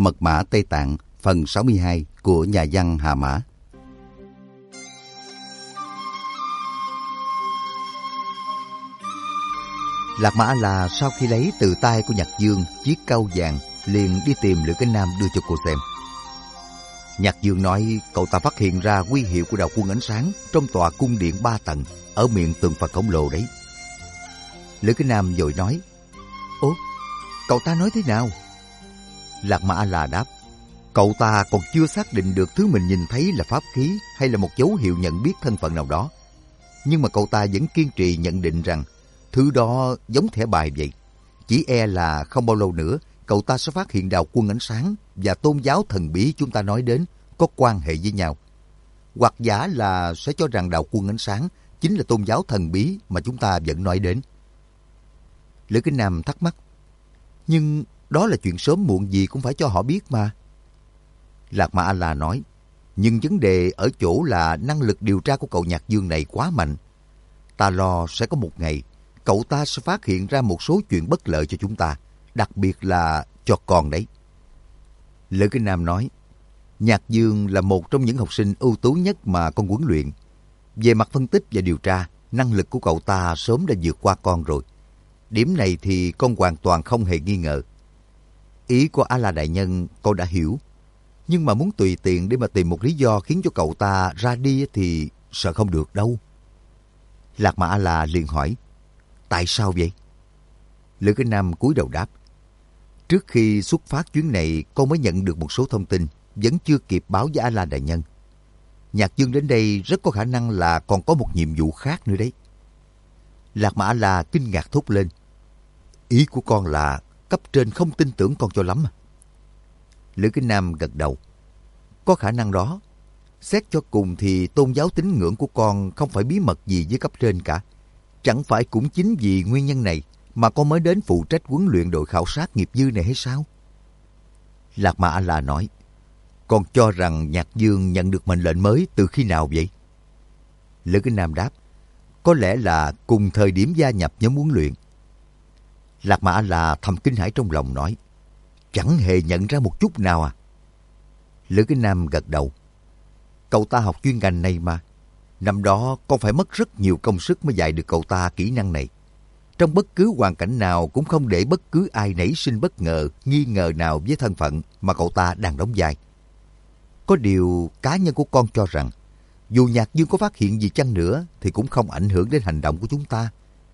Mật mã Tây Tạng phần 62 của nhà văn Hà Mã. Lạc Mã A-la sau khi lấy từ tay của Nhạc Dương chiếc cau vàng liền đi tìm Lữ Cái Nam đưa cho cô xem. Nhạc Dương nói cậu ta phát hiện ra huy hiệu của đạo quân ánh sáng trong tòa cung điện 3 tầng ở miệng tượng Phật khổng lồ đấy. Lữ Cái Nam vội nói: Ủa, cậu ta nói thế nào? Lạc Mã A-la đáp: Cậu ta còn chưa xác định được thứ mình nhìn thấy là pháp khí hay là một dấu hiệu nhận biết thân phận nào đó. Nhưng mà cậu ta vẫn kiên trì nhận định rằng thứ đó giống thẻ bài vậy. Chỉ e là không bao lâu nữa cậu ta sẽ phát hiện đạo quân ánh sáng và tôn giáo thần bí chúng ta nói đến có quan hệ với nhau. Hoặc giả là sẽ cho rằng đạo quân ánh sáng chính là tôn giáo thần bí mà chúng ta vẫn nói đến. Lữ Cái Nam thắc mắc: Nhưng đó là chuyện sớm muộn gì cũng phải cho họ biết mà. Lạc Mã A-la nói: Nhưng vấn đề ở chỗ là năng lực điều tra của cậu Nhạc Dương này quá mạnh. Ta lo sẽ có một ngày cậu ta sẽ phát hiện ra một số chuyện bất lợi cho chúng ta, đặc biệt là cho con đấy. Lữ Cái Nam nói: Nhạc Dương là một trong những học sinh ưu tú nhất mà con huấn luyện. Về mặt phân tích và điều tra, năng lực của cậu ta sớm đã vượt qua con rồi. Điểm này thì con hoàn toàn không hề nghi ngờ. Ý của A-la đại nhân con đã hiểu. Nhưng mà muốn tùy tiện để mà tìm một lý do khiến cho cậu ta ra đi thì sợ không được đâu. Lạc Mã A-la liền hỏi: Tại sao vậy? Lữ Cái Nam cúi đầu đáp: Trước khi xuất phát chuyến này con mới nhận được một số thông tin, vẫn chưa kịp báo với A-la đại nhân. Nhạc Dương đến đây rất có khả năng là còn có một nhiệm vụ khác nữa đấy. Lạc Mã A-la kinh ngạc thốt lên: Ý của con là cấp trên không tin tưởng con cho lắm à? Lữ Cái Nam gật đầu: Có khả năng đó. Xét cho cùng thì tôn giáo tín ngưỡng của con không phải bí mật gì với cấp trên cả. Chẳng phải cũng chính vì nguyên nhân này mà con mới đến phụ trách huấn luyện đội khảo sát nghiệp dư này hay sao? Lạc Mã A-la nói: Con cho rằng Nhạc Dương nhận được mệnh lệnh mới từ khi nào vậy? Lữ Cái Nam đáp: Có lẽ là cùng thời điểm gia nhập nhóm huấn luyện. Lạc Mã A-la thầm kinh hãi trong lòng nói: Chẳng hề nhận ra một chút nào à? Lữ Cái Nam gật đầu: Cậu ta học chuyên ngành này mà. Năm đó con phải mất rất nhiều công sức mới dạy được cậu ta kỹ năng này. Trong bất cứ hoàn cảnh nào cũng không để bất cứ ai nảy sinh bất ngờ, nghi ngờ nào với thân phận mà cậu ta đang đóng vai. Có điều cá nhân của con cho rằng dù Nhạc Dương có phát hiện gì chăng nữa thì cũng không ảnh hưởng đến hành động của chúng ta.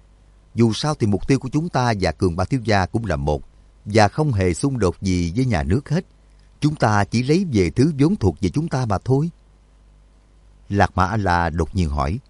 Dù sao thì mục tiêu của chúng ta và Cường Ba thiếu gia cũng là một, và không hề xung đột gì với nhà nước hết. Chúng ta chỉ lấy về thứ vốn thuộc về chúng ta mà thôi. Lạc Mã A-la đột nhiên hỏi: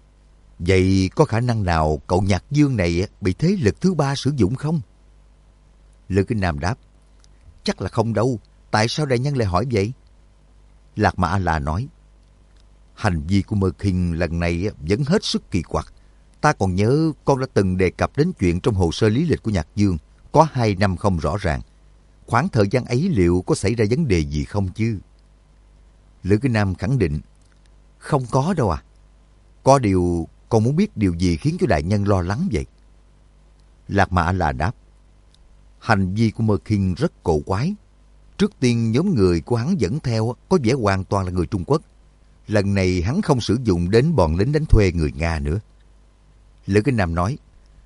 Vậy có khả năng nào cậu Nhạc Dương này bị thế lực thứ ba sử dụng không? Lữ Cái Nam đáp: Chắc là không đâu. Tại sao đại nhân lại hỏi vậy? Lạc Mã A-la nói: Hành vi của Mơ Kinh lần này vẫn hết sức kỳ quặc. Ta còn nhớ con đã từng đề cập đến chuyện trong hồ sơ lý lịch của Nhạc Dương có 2 năm không rõ ràng. Khoảng thời gian ấy liệu có xảy ra vấn đề gì không chứ? Lữ Cái Nam khẳng định: Không có đâu à. Có điều con muốn biết điều gì khiến cho đại nhân lo lắng vậy? Lạc Mã A-la đáp: Hành vi của Mơ Kinh rất cổ quái. Trước tiên nhóm người của hắn dẫn theo có vẻ hoàn toàn là người Trung Quốc. Lần này hắn không sử dụng đến bọn lính đánh thuê người Nga nữa. Lữ Cái Nam nói: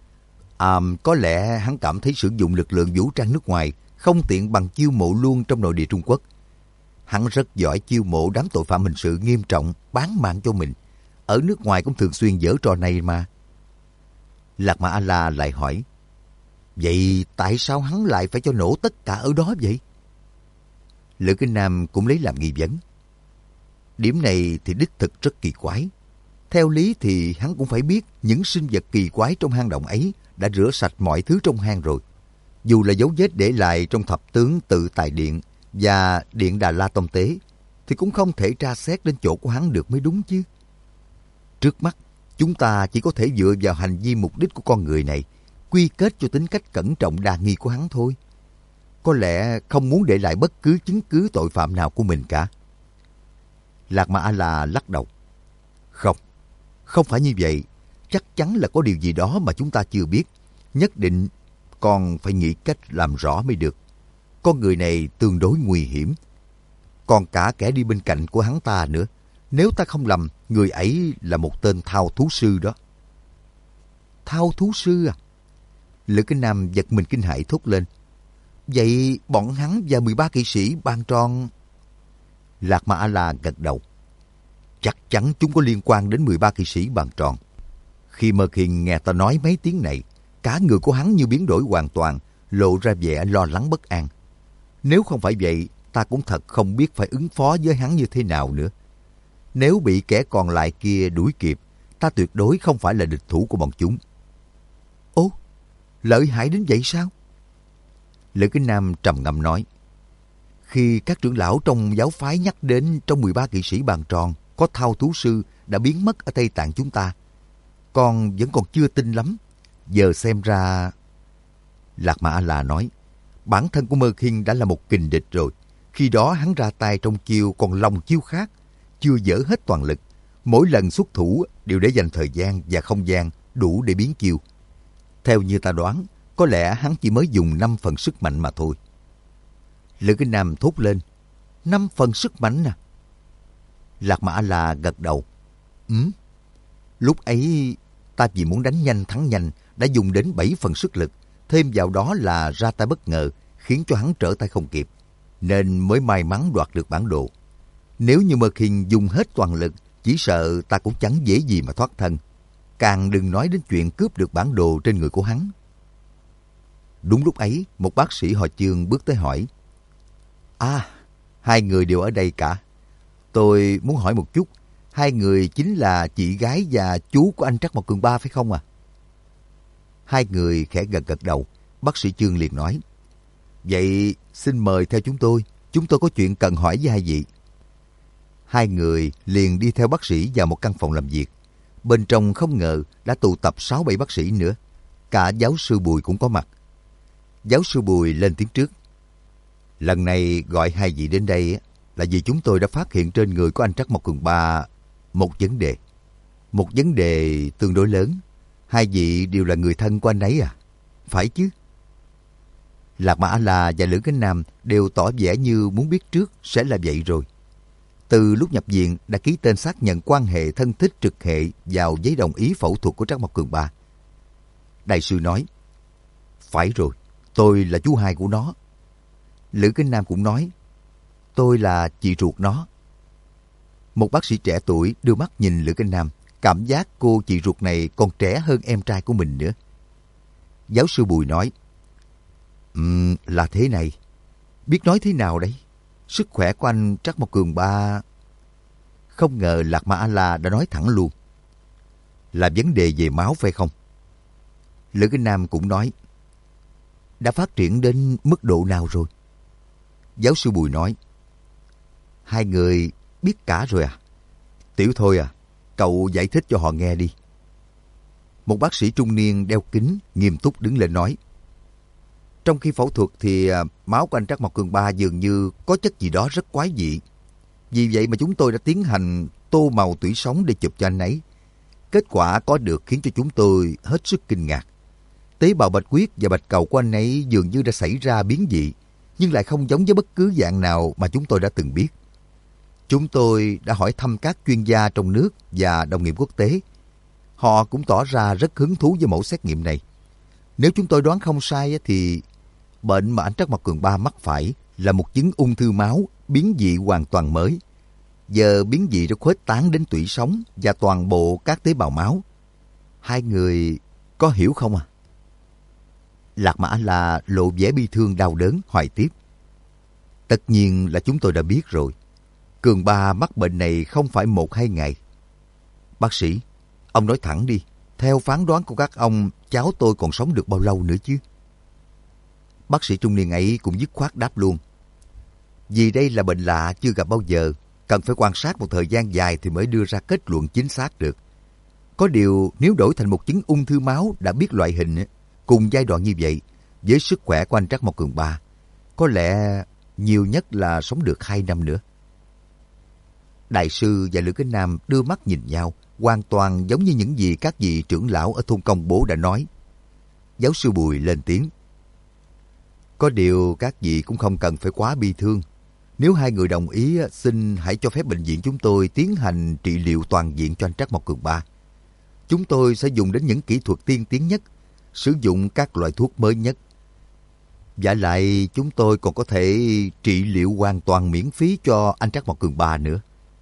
Có lẽ hắn cảm thấy sử dụng lực lượng vũ trang nước ngoài không tiện bằng chiêu mộ luôn trong nội địa Trung Quốc. Hắn rất giỏi chiêu mộ đám tội phạm hình sự nghiêm trọng, bán mạng cho mình. Ở nước ngoài cũng thường xuyên giở trò này mà. Lạc Mã A-la lại hỏi: Vậy tại sao hắn lại phải cho nổ tất cả ở đó vậy? Lữ Cái Nam cũng lấy làm nghi vấn. Điểm này thì đích thực rất kỳ quái. Theo lý thì hắn cũng phải biết những sinh vật kỳ quái trong hang động ấy đã rửa sạch mọi thứ trong hang rồi. Dù là dấu vết để lại trong thập tướng Tự Tài Điện và Điện Đà La Tông Tế thì cũng không thể tra xét đến chỗ của hắn được mới đúng chứ. Trước mắt, chúng ta chỉ có thể dựa vào hành vi mục đích của con người này, quy kết cho tính cách cẩn trọng đa nghi của hắn thôi. Có lẽ không muốn để lại bất cứ chứng cứ tội phạm nào của mình cả. Lạc Mã A-la lắc đầu: Không phải như vậy. Chắc chắn là có điều gì đó mà chúng ta chưa biết. Nhất định còn phải nghĩ cách làm rõ mới được. con người này tương đối nguy hiểm. Còn cả kẻ đi bên cạnh của hắn ta nữa. Nếu ta không lầm, người ấy là một tên thao thú sư đó. Thao thú sư à? Lữ Kinh Nam giật mình kinh hãi thốt lên. Vậy bọn hắn và 13 kỵ sĩ Bàn Tròn... Lạc Ma A-la gật đầu. Chắc chắn chúng có liên quan đến 13 kỵ sĩ Bàn Tròn. Khi Mơ Khiên nghe ta nói mấy tiếng này, cả người của hắn như biến đổi hoàn toàn, lộ ra vẻ lo lắng bất an. Nếu không phải vậy, ta cũng thật không biết phải ứng phó với hắn như thế nào nữa. Nếu bị kẻ còn lại kia đuổi kịp, ta tuyệt đối không phải là địch thủ của bọn chúng. Ồ, lợi hại đến vậy sao? Lữ Kính Nam trầm ngâm nói. Khi các trưởng lão trong giáo phái nhắc đến trong 13 kỵ sĩ Bàn Tròn có thao thú sư đã biến mất ở Tây Tạng chúng ta, con vẫn còn chưa tin lắm. Giờ xem ra... Lạc Ma A-la nói, bản thân của Mơ Khiên đã là một kình địch rồi. Khi đó hắn ra tay trong chiêu còn lòng chiêu khác, chưa dở hết toàn lực. Mỗi lần xuất thủ đều để dành thời gian và không gian đủ để biến chiêu. Theo như ta đoán, có lẽ hắn chỉ mới dùng 5 phần sức mạnh mà thôi. Lữ Kính Nam thốt lên, 5 phần sức mạnh à? Lạc Ma A-la gật đầu. Lúc ấy ta vì muốn đánh nhanh thắng nhanh đã dùng đến 7 phần sức lực, thêm vào đó là ra tay bất ngờ khiến cho hắn trở tay không kịp, nên mới may mắn đoạt được bản đồ. Nếu như Mơ Khiên dùng hết toàn lực, chỉ sợ ta cũng chẳng dễ gì mà thoát thân. Càng đừng nói đến chuyện cướp được bản đồ trên người của hắn. Đúng lúc ấy, một bác sĩ họ Chương bước tới hỏi. Hai người đều ở đây cả. Tôi muốn hỏi một chút, hai người chính là chị gái và chú của anh Trắc Mộc Cường Ba phải không à? Hai người khẽ gật gật đầu. Bác sĩ Chương liền nói. Vậy xin mời theo chúng tôi có chuyện cần hỏi với hai vị. Hai người liền đi theo bác sĩ vào một căn phòng làm việc. Bên trong không ngờ đã tụ tập 6-7 bác sĩ nữa. Cả giáo sư Bùi cũng có mặt. Giáo sư Bùi lên tiếng trước. Lần này gọi hai vị đến đây là vì chúng tôi đã phát hiện trên người của anh Trắc Mộc Cường Ba một vấn đề. Một vấn đề tương đối lớn. Hai vị đều là người thân của anh ấy à? Phải chứ? Lạc Ma A-la và Lữ Kính Nam đều tỏ vẻ như muốn biết trước sẽ là vậy rồi. Từ lúc nhập viện đã ký tên xác nhận quan hệ thân thích trực hệ vào giấy đồng ý phẫu thuật của Trắc Mộc Cường Ba. Đại sư nói, phải rồi, tôi là chú hai của nó. Lữ Kính Nam cũng nói, tôi là chị ruột nó. Một bác sĩ trẻ tuổi đưa mắt nhìn Lữ Kính Nam, cảm giác cô chị ruột này còn trẻ hơn em trai của mình nữa. Giáo sư Bùi nói, là thế này, biết nói thế nào đây? Sức khỏe của anh Trắc Mộc Cường Ba... Không ngờ Lạc Ma A-la đã nói thẳng luôn. Là vấn đề về máu phải không? Lữ Kính Nam cũng nói, đã phát triển đến mức độ nào rồi? Giáo sư Bùi nói, hai người biết cả rồi à? Tiểu Thôi à, cậu giải thích cho họ nghe đi. Một bác sĩ trung niên đeo kính nghiêm túc đứng lên nói, trong khi phẫu thuật thì máu của anh Trắc Mộc Cường Ba dường như có chất gì đó rất quái dị. Vì vậy mà chúng tôi đã tiến hành tô màu tủy sống để chụp cho anh ấy. Kết quả có được khiến cho chúng tôi hết sức kinh ngạc. Tế bào bạch huyết và bạch cầu của anh ấy dường như đã xảy ra biến dị, nhưng lại không giống với bất cứ dạng nào mà chúng tôi đã từng biết. Chúng tôi đã hỏi thăm các chuyên gia trong nước và đồng nghiệp quốc tế. Họ cũng tỏ ra rất hứng thú với mẫu xét nghiệm này. Nếu chúng tôi đoán không sai thì bệnh mà anh Trắc Mộc Cường Ba mắc phải là một chứng ung thư máu biến dị hoàn toàn mới. Giờ biến dị đã khuếch tán đến tủy sống và toàn bộ các tế bào máu. Hai người có hiểu không à? Lạc Ma A-la lộ vẻ bi thương đau đớn hỏi tiếp. Tất nhiên là chúng tôi đã biết rồi. Cường Ba mắc bệnh này không phải 1-2 ngày. Bác sĩ, ông nói thẳng đi. Theo phán đoán của các ông, cháu tôi còn sống được bao lâu nữa chứ? Bác sĩ trung niên ấy cũng dứt khoát đáp luôn. Vì đây là bệnh lạ chưa gặp bao giờ, cần phải quan sát một thời gian dài thì mới đưa ra kết luận chính xác được. Có điều nếu đổi thành một chứng ung thư máu đã biết loại hình, cùng giai đoạn như vậy, với sức khỏe của anh Trắc Mộc Cường Ba, có lẽ nhiều nhất là sống được 2 năm nữa. Đại sư và Lữ Kính Nam đưa mắt nhìn nhau, hoàn toàn giống như những gì các vị trưởng lão ở thôn Công Bố đã nói. Giáo sư Bùi lên tiếng. Có điều các vị cũng không cần phải quá bi thương. Nếu hai người đồng ý, xin hãy cho phép bệnh viện chúng tôi tiến hành trị liệu toàn diện cho anh Trác Mộc Cường Ba. Chúng tôi sẽ dùng đến những kỹ thuật tiên tiến nhất, sử dụng các loại thuốc mới nhất. Vả lại chúng tôi còn có thể trị liệu hoàn toàn miễn phí cho anh Trác Mộc Cường Ba nữa.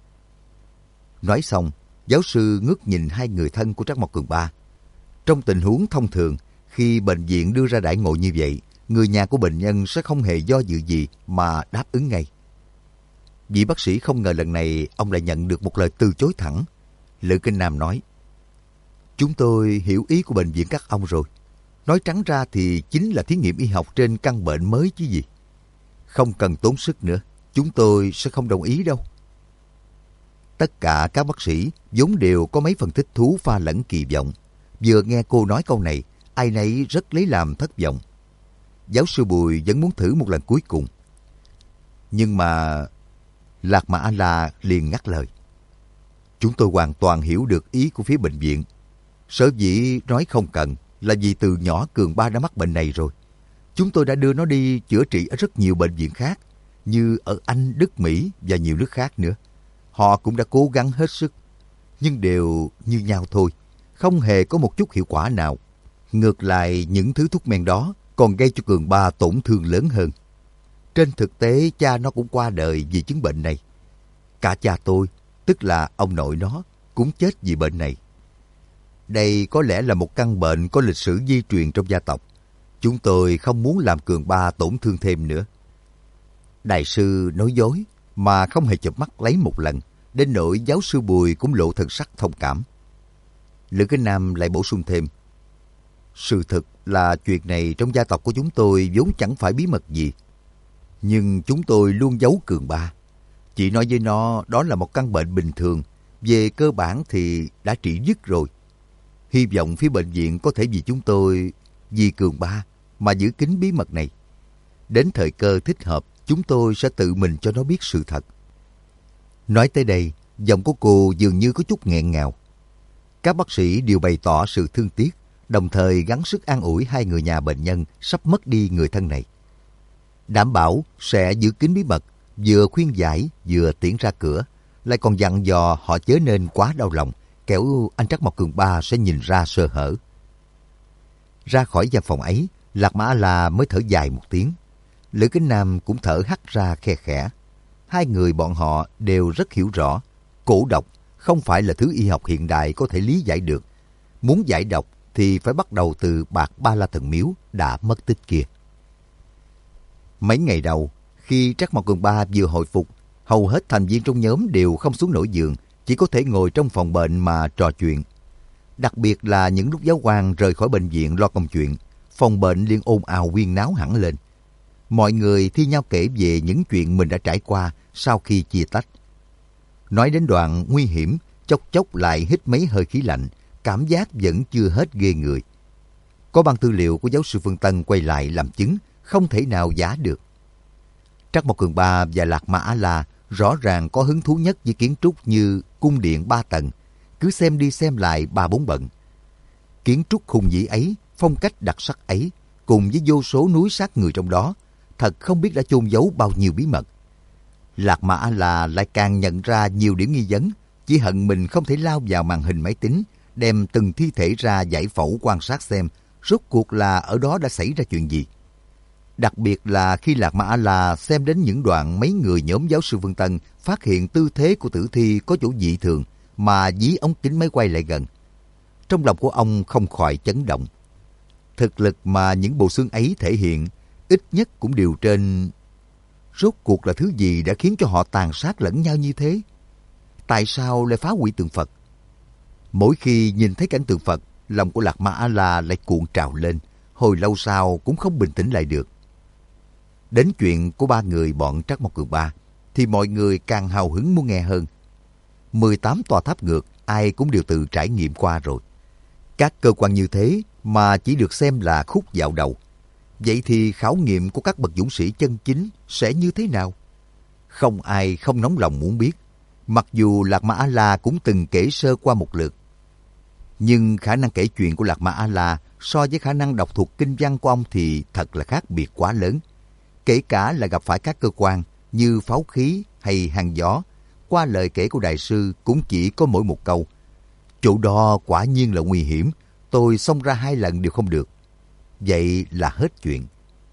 Nói xong, giáo sư ngước nhìn hai người thân của Trác Mộc Cường Ba. Trong tình huống thông thường, khi bệnh viện đưa ra đãi ngộ như vậy, người nhà của bệnh nhân sẽ không hề do dự gì mà đáp ứng ngay. Vị bác sĩ không ngờ lần này ông lại nhận được một lời từ chối thẳng. Lữ Kinh Nam nói, chúng tôi hiểu ý của bệnh viện các ông rồi. Nói trắng ra thì chính là thí nghiệm y học trên căn bệnh mới chứ gì. Không cần tốn sức nữa, chúng tôi sẽ không đồng ý đâu. Tất cả các bác sĩ vốn đều có mấy phần thích thú pha lẫn kỳ vọng. Vừa nghe cô nói câu này, ai nấy rất lấy làm thất vọng. Giáo sư Bùi vẫn muốn thử một lần cuối cùng. Nhưng mà Lạc Mà A-la liền ngắt lời. Chúng tôi hoàn toàn hiểu được ý của phía bệnh viện. Sở dĩ nói không cần là vì từ nhỏ Cường Ba đã mắc bệnh này rồi. Chúng tôi đã đưa nó đi chữa trị ở rất nhiều bệnh viện khác, như ở Anh, Đức, Mỹ và nhiều nước khác nữa. Họ cũng đã cố gắng hết sức, nhưng đều như nhau thôi, không hề có một chút hiệu quả nào. Ngược lại, những thứ thuốc men đó còn gây cho Cường Ba tổn thương lớn hơn. Trên thực tế, cha nó cũng qua đời vì chứng bệnh này. Cả cha tôi, tức là ông nội nó, cũng chết vì bệnh này. Đây có lẽ là một căn bệnh có lịch sử di truyền trong gia tộc. Chúng tôi không muốn làm Cường Ba tổn thương thêm nữa. Đại sư nói dối mà không hề chợp mắt lấy một lần, đến nỗi giáo sư Bùi cũng lộ thần sắc thông cảm. Lữ Kinh Nam lại bổ sung thêm, sự thực là chuyện này trong gia tộc của chúng tôi vốn chẳng phải bí mật gì. Nhưng chúng tôi luôn giấu Cường Ba. Chỉ nói với nó đó là một căn bệnh bình thường, về cơ bản thì đã trị dứt rồi. Hy vọng phía bệnh viện có thể vì chúng tôi, vì Cường Ba mà giữ kín bí mật này. Đến thời cơ thích hợp, chúng tôi sẽ tự mình cho nó biết sự thật. Nói tới đây, giọng của cô dường như có chút nghẹn ngào. Các bác sĩ đều bày tỏ sự thương tiếc, đồng thời gắng sức an ủi hai người nhà bệnh nhân sắp mất đi người thân này. Đảm bảo sẽ giữ kín bí mật, vừa khuyên giải vừa tiễn ra cửa, lại còn dặn dò họ chớ nên quá đau lòng, kẻo anh Trác Mộc Cường Ba sẽ nhìn ra sơ hở. Ra khỏi gian phòng ấy, Lạc Mã A-la mới thở dài một tiếng. Lữ Kính Nam cũng thở hắt ra khe khẽ. Hai người bọn họ đều rất hiểu rõ, cổ độc không phải là thứ y học hiện đại có thể lý giải được. Muốn giải độc thì phải bắt đầu từ bạc Ba La Thần Miếu đã mất tích kia. Mấy ngày đầu, khi Trác Mộc Cường Ba vừa hồi phục, hầu hết thành viên trong nhóm đều không xuống nổi giường, chỉ có thể ngồi trong phòng bệnh mà trò chuyện. Đặc biệt là những lúc giáo quan rời khỏi bệnh viện lo công chuyện, phòng bệnh liền ồn ào huyên náo hẳn lên. Mọi người thi nhau kể về những chuyện mình đã trải qua sau khi chia tách. Nói đến đoạn nguy hiểm, chốc chốc lại hít mấy hơi khí lạnh, cảm giác vẫn chưa hết ghê người. Có băng tư liệu của giáo sư Phương Tân quay lại làm chứng, không thể nào giả được. Trác Mộc Cường Ba và Lạc Mã A-la rõ ràng có hứng thú nhất với kiến trúc như cung điện 3 tầng, cứ xem đi xem lại 3-4 bận. Kiến trúc hùng vĩ ấy, phong cách đặc sắc ấy, cùng với vô số núi xác người trong đó, thật không biết đã chôn giấu bao nhiêu bí mật. Lạc Mã A-la lại càng nhận ra nhiều điểm nghi vấn, chỉ hận mình không thể lao vào màn hình máy tính, đem từng thi thể ra giải phẫu quan sát xem rốt cuộc là ở đó đã xảy ra chuyện gì. Đặc biệt là khi Lạc Mã A-la xem đến những đoạn mấy người nhóm giáo sư Phương Tân phát hiện tư thế của tử thi có chỗ dị thường mà dí ống kính máy quay lại gần. Trong lòng của ông không khỏi chấn động. Thực lực mà những bộ xương ấy thể hiện, ít nhất cũng đều trên... Rốt cuộc là thứ gì đã khiến cho họ tàn sát lẫn nhau như thế? Tại sao lại phá hủy tượng Phật? Mỗi khi nhìn thấy cảnh tượng Phật, lòng của Lạc Mã A-la lại cuộn trào lên, hồi lâu sau cũng không bình tĩnh lại được. Đến chuyện của ba người bọn Trác Mộc Cường Ba, thì mọi người càng hào hứng muốn nghe hơn. 18 tòa tháp ngược, ai cũng đều tự trải nghiệm qua rồi. Các cơ quan như thế mà chỉ được xem là khúc dạo đầu. Vậy thì khảo nghiệm của các bậc dũng sĩ chân chính sẽ như thế nào? Không ai không nóng lòng muốn biết. Mặc dù Lạc Mã A-la cũng từng kể sơ qua một lượt. Nhưng khả năng kể chuyện của Lạc Mã A-la so với khả năng đọc thuộc kinh văn của ông thì thật là khác biệt quá lớn. kể cả là gặp phải các cơ quan như pháo khí hay hàn gió. Qua lời kể của đại sư cũng chỉ có mỗi một câu: chỗ đó quả nhiên là nguy hiểm, tôi xông ra 2 lần đều không được. Vậy là hết chuyện.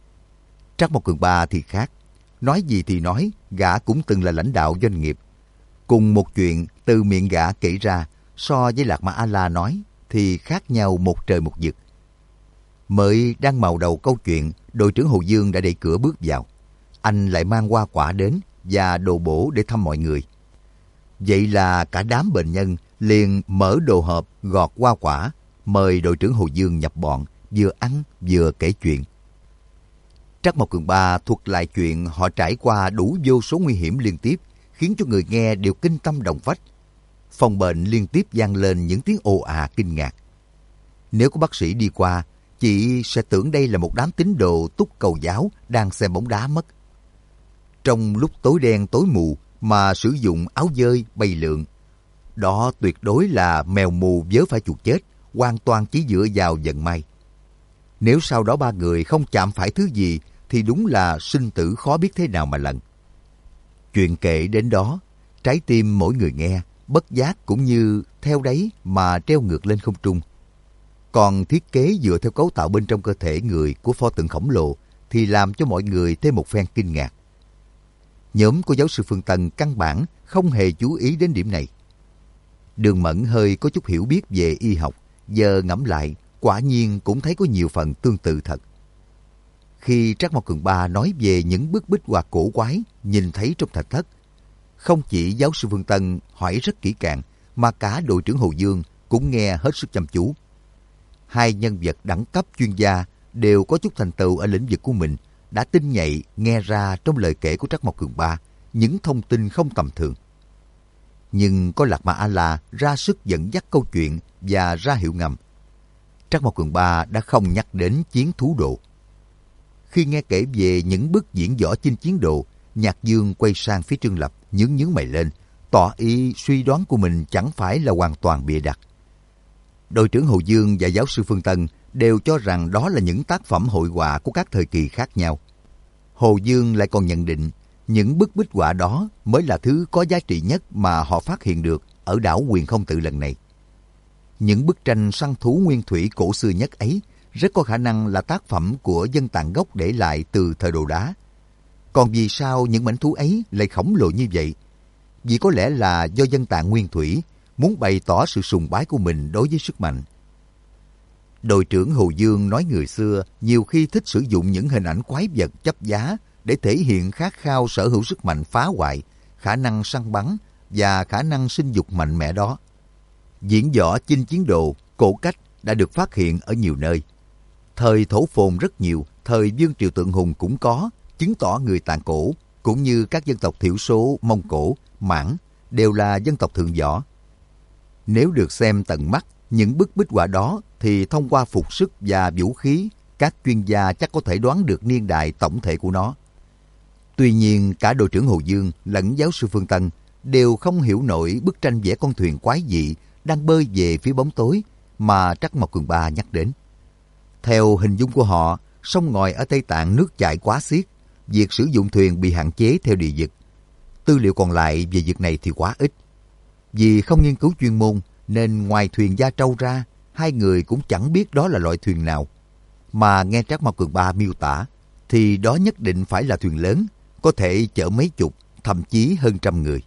Trác Mộc Cường Ba thì khác. Nói gì thì nói, gã cũng từng là lãnh đạo doanh nghiệp. Cùng một chuyện từ miệng gã kể ra, so với Lạc Ma A-la nói thì khác nhau một trời một vực. Mới đang màu đầu câu chuyện, đội trưởng Hồ Dương đã đẩy cửa bước vào. Anh lại mang hoa quả đến và đồ bổ để thăm mọi người. Vậy là cả đám bệnh nhân liền mở đồ hộp gọt hoa quả, mời đội trưởng Hồ Dương nhập bọn, vừa ăn vừa kể chuyện. Trác Mộc Cường Ba thuật lại chuyện họ trải qua đủ vô số nguy hiểm liên tiếp, khiến cho người nghe đều kinh tâm động phách. Phòng bệnh liên tiếp vang lên những tiếng ồ à kinh ngạc. Nếu có bác sĩ đi qua, chị sẽ tưởng đây là một đám tín đồ túc cầu giáo đang xem bóng đá mất. Trong lúc tối đen tối mù mà sử dụng áo dơi bay lượn, đó tuyệt đối là mèo mù vớ phải chuột chết, hoàn toàn chỉ dựa vào vận may. Nếu sau đó 3 người không chạm phải thứ gì thì đúng là sinh tử khó biết thế nào mà lần. Chuyện kể đến đó, trái tim mỗi người nghe bất giác cũng như theo đấy mà treo ngược lên không trung. Còn thiết kế dựa theo cấu tạo bên trong cơ thể người của pho tượng khổng lồ thì làm cho mọi người thêm một phen kinh ngạc. Nhóm của giáo sư Phương Tân căn bản không hề chú ý đến điểm này. Đường Mẫn hơi có chút hiểu biết về y học, giờ ngẫm lại, quả nhiên cũng thấy có nhiều phần tương tự thật. Khi Trác Mộc Cường Ba nói về những bức bích họa cổ quái nhìn thấy trong thạch thất, không chỉ giáo sư Phương Tân hỏi rất kỹ càng, mà cả đội trưởng Hồ Dương cũng nghe hết sức chăm chú. 2 nhân vật đẳng cấp chuyên gia đều có chút thành tựu ở lĩnh vực của mình, đã tinh nhạy nghe ra trong lời kể của Trác Mộc Cường Ba những thông tin không tầm thường. Nhưng có Lạc Ma A-la ra sức dẫn dắt câu chuyện và ra hiệu ngầm, Trác Mộc Cường Ba đã không nhắc đến chiến thú đồ. Khi nghe kể về những bức diễn võ chinh chiến đồ, Nhạc Dương quay sang phía Trương Lập, nhướng mày lên, tỏ ý suy đoán của mình chẳng phải là hoàn toàn bịa đặt. Đội trưởng Hồ Dương và giáo sư Phương Tân đều cho rằng đó là những tác phẩm hội họa của các thời kỳ khác nhau. Hồ Dương lại còn nhận định những bức bích họa đó mới là thứ có giá trị nhất mà họ phát hiện được ở đảo Huyền Không Tự lần này. Những bức tranh săn thú nguyên thủy cổ xưa nhất ấy rất có khả năng là tác phẩm của dân tạng gốc để lại từ thời Đồ Đá. Còn vì sao những mảnh thú ấy lại khổng lồ như vậy? Vì có lẽ là do dân tạng nguyên thủy muốn bày tỏ sự sùng bái của mình đối với sức mạnh. Đội trưởng Hồ Dương nói người xưa nhiều khi thích sử dụng những hình ảnh quái vật chấp giá để thể hiện khát khao sở hữu sức mạnh phá hoại, khả năng săn bắn và khả năng sinh dục mạnh mẽ đó. Diễn võ chinh chiến đồ, cổ cách đã được phát hiện ở nhiều nơi. Thời Thổ Phồn rất nhiều, thời Vương Triều Tượng Hùng cũng có, chứng tỏ người Tạng cổ cũng như các dân tộc thiểu số Mông Cổ, Mãn đều là dân tộc thượng võ. Nếu được xem tận mắt những bức bích họa đó thì thông qua phục sức và vũ khí, các chuyên gia chắc có thể đoán được niên đại tổng thể của nó. Tuy nhiên, cả đội trưởng Hồ Dương lẫn giáo sư Phương Tân đều không hiểu nổi bức tranh vẽ con thuyền quái dị đang bơi về phía bóng tối mà Trác Mộc Cường Ba nhắc đến. Theo hình dung của họ, sông ngòi ở Tây Tạng nước chảy quá xiết, việc sử dụng thuyền bị hạn chế theo địa vực. Tư liệu còn lại về việc này thì quá ít. Vì không nghiên cứu chuyên môn nên ngoài thuyền Gia Trâu ra, 2 người cũng chẳng biết đó là loại thuyền nào. Mà nghe Trác Mộc Cường Ba miêu tả thì đó nhất định phải là thuyền lớn, có thể chở mấy chục, thậm chí hơn 100 người.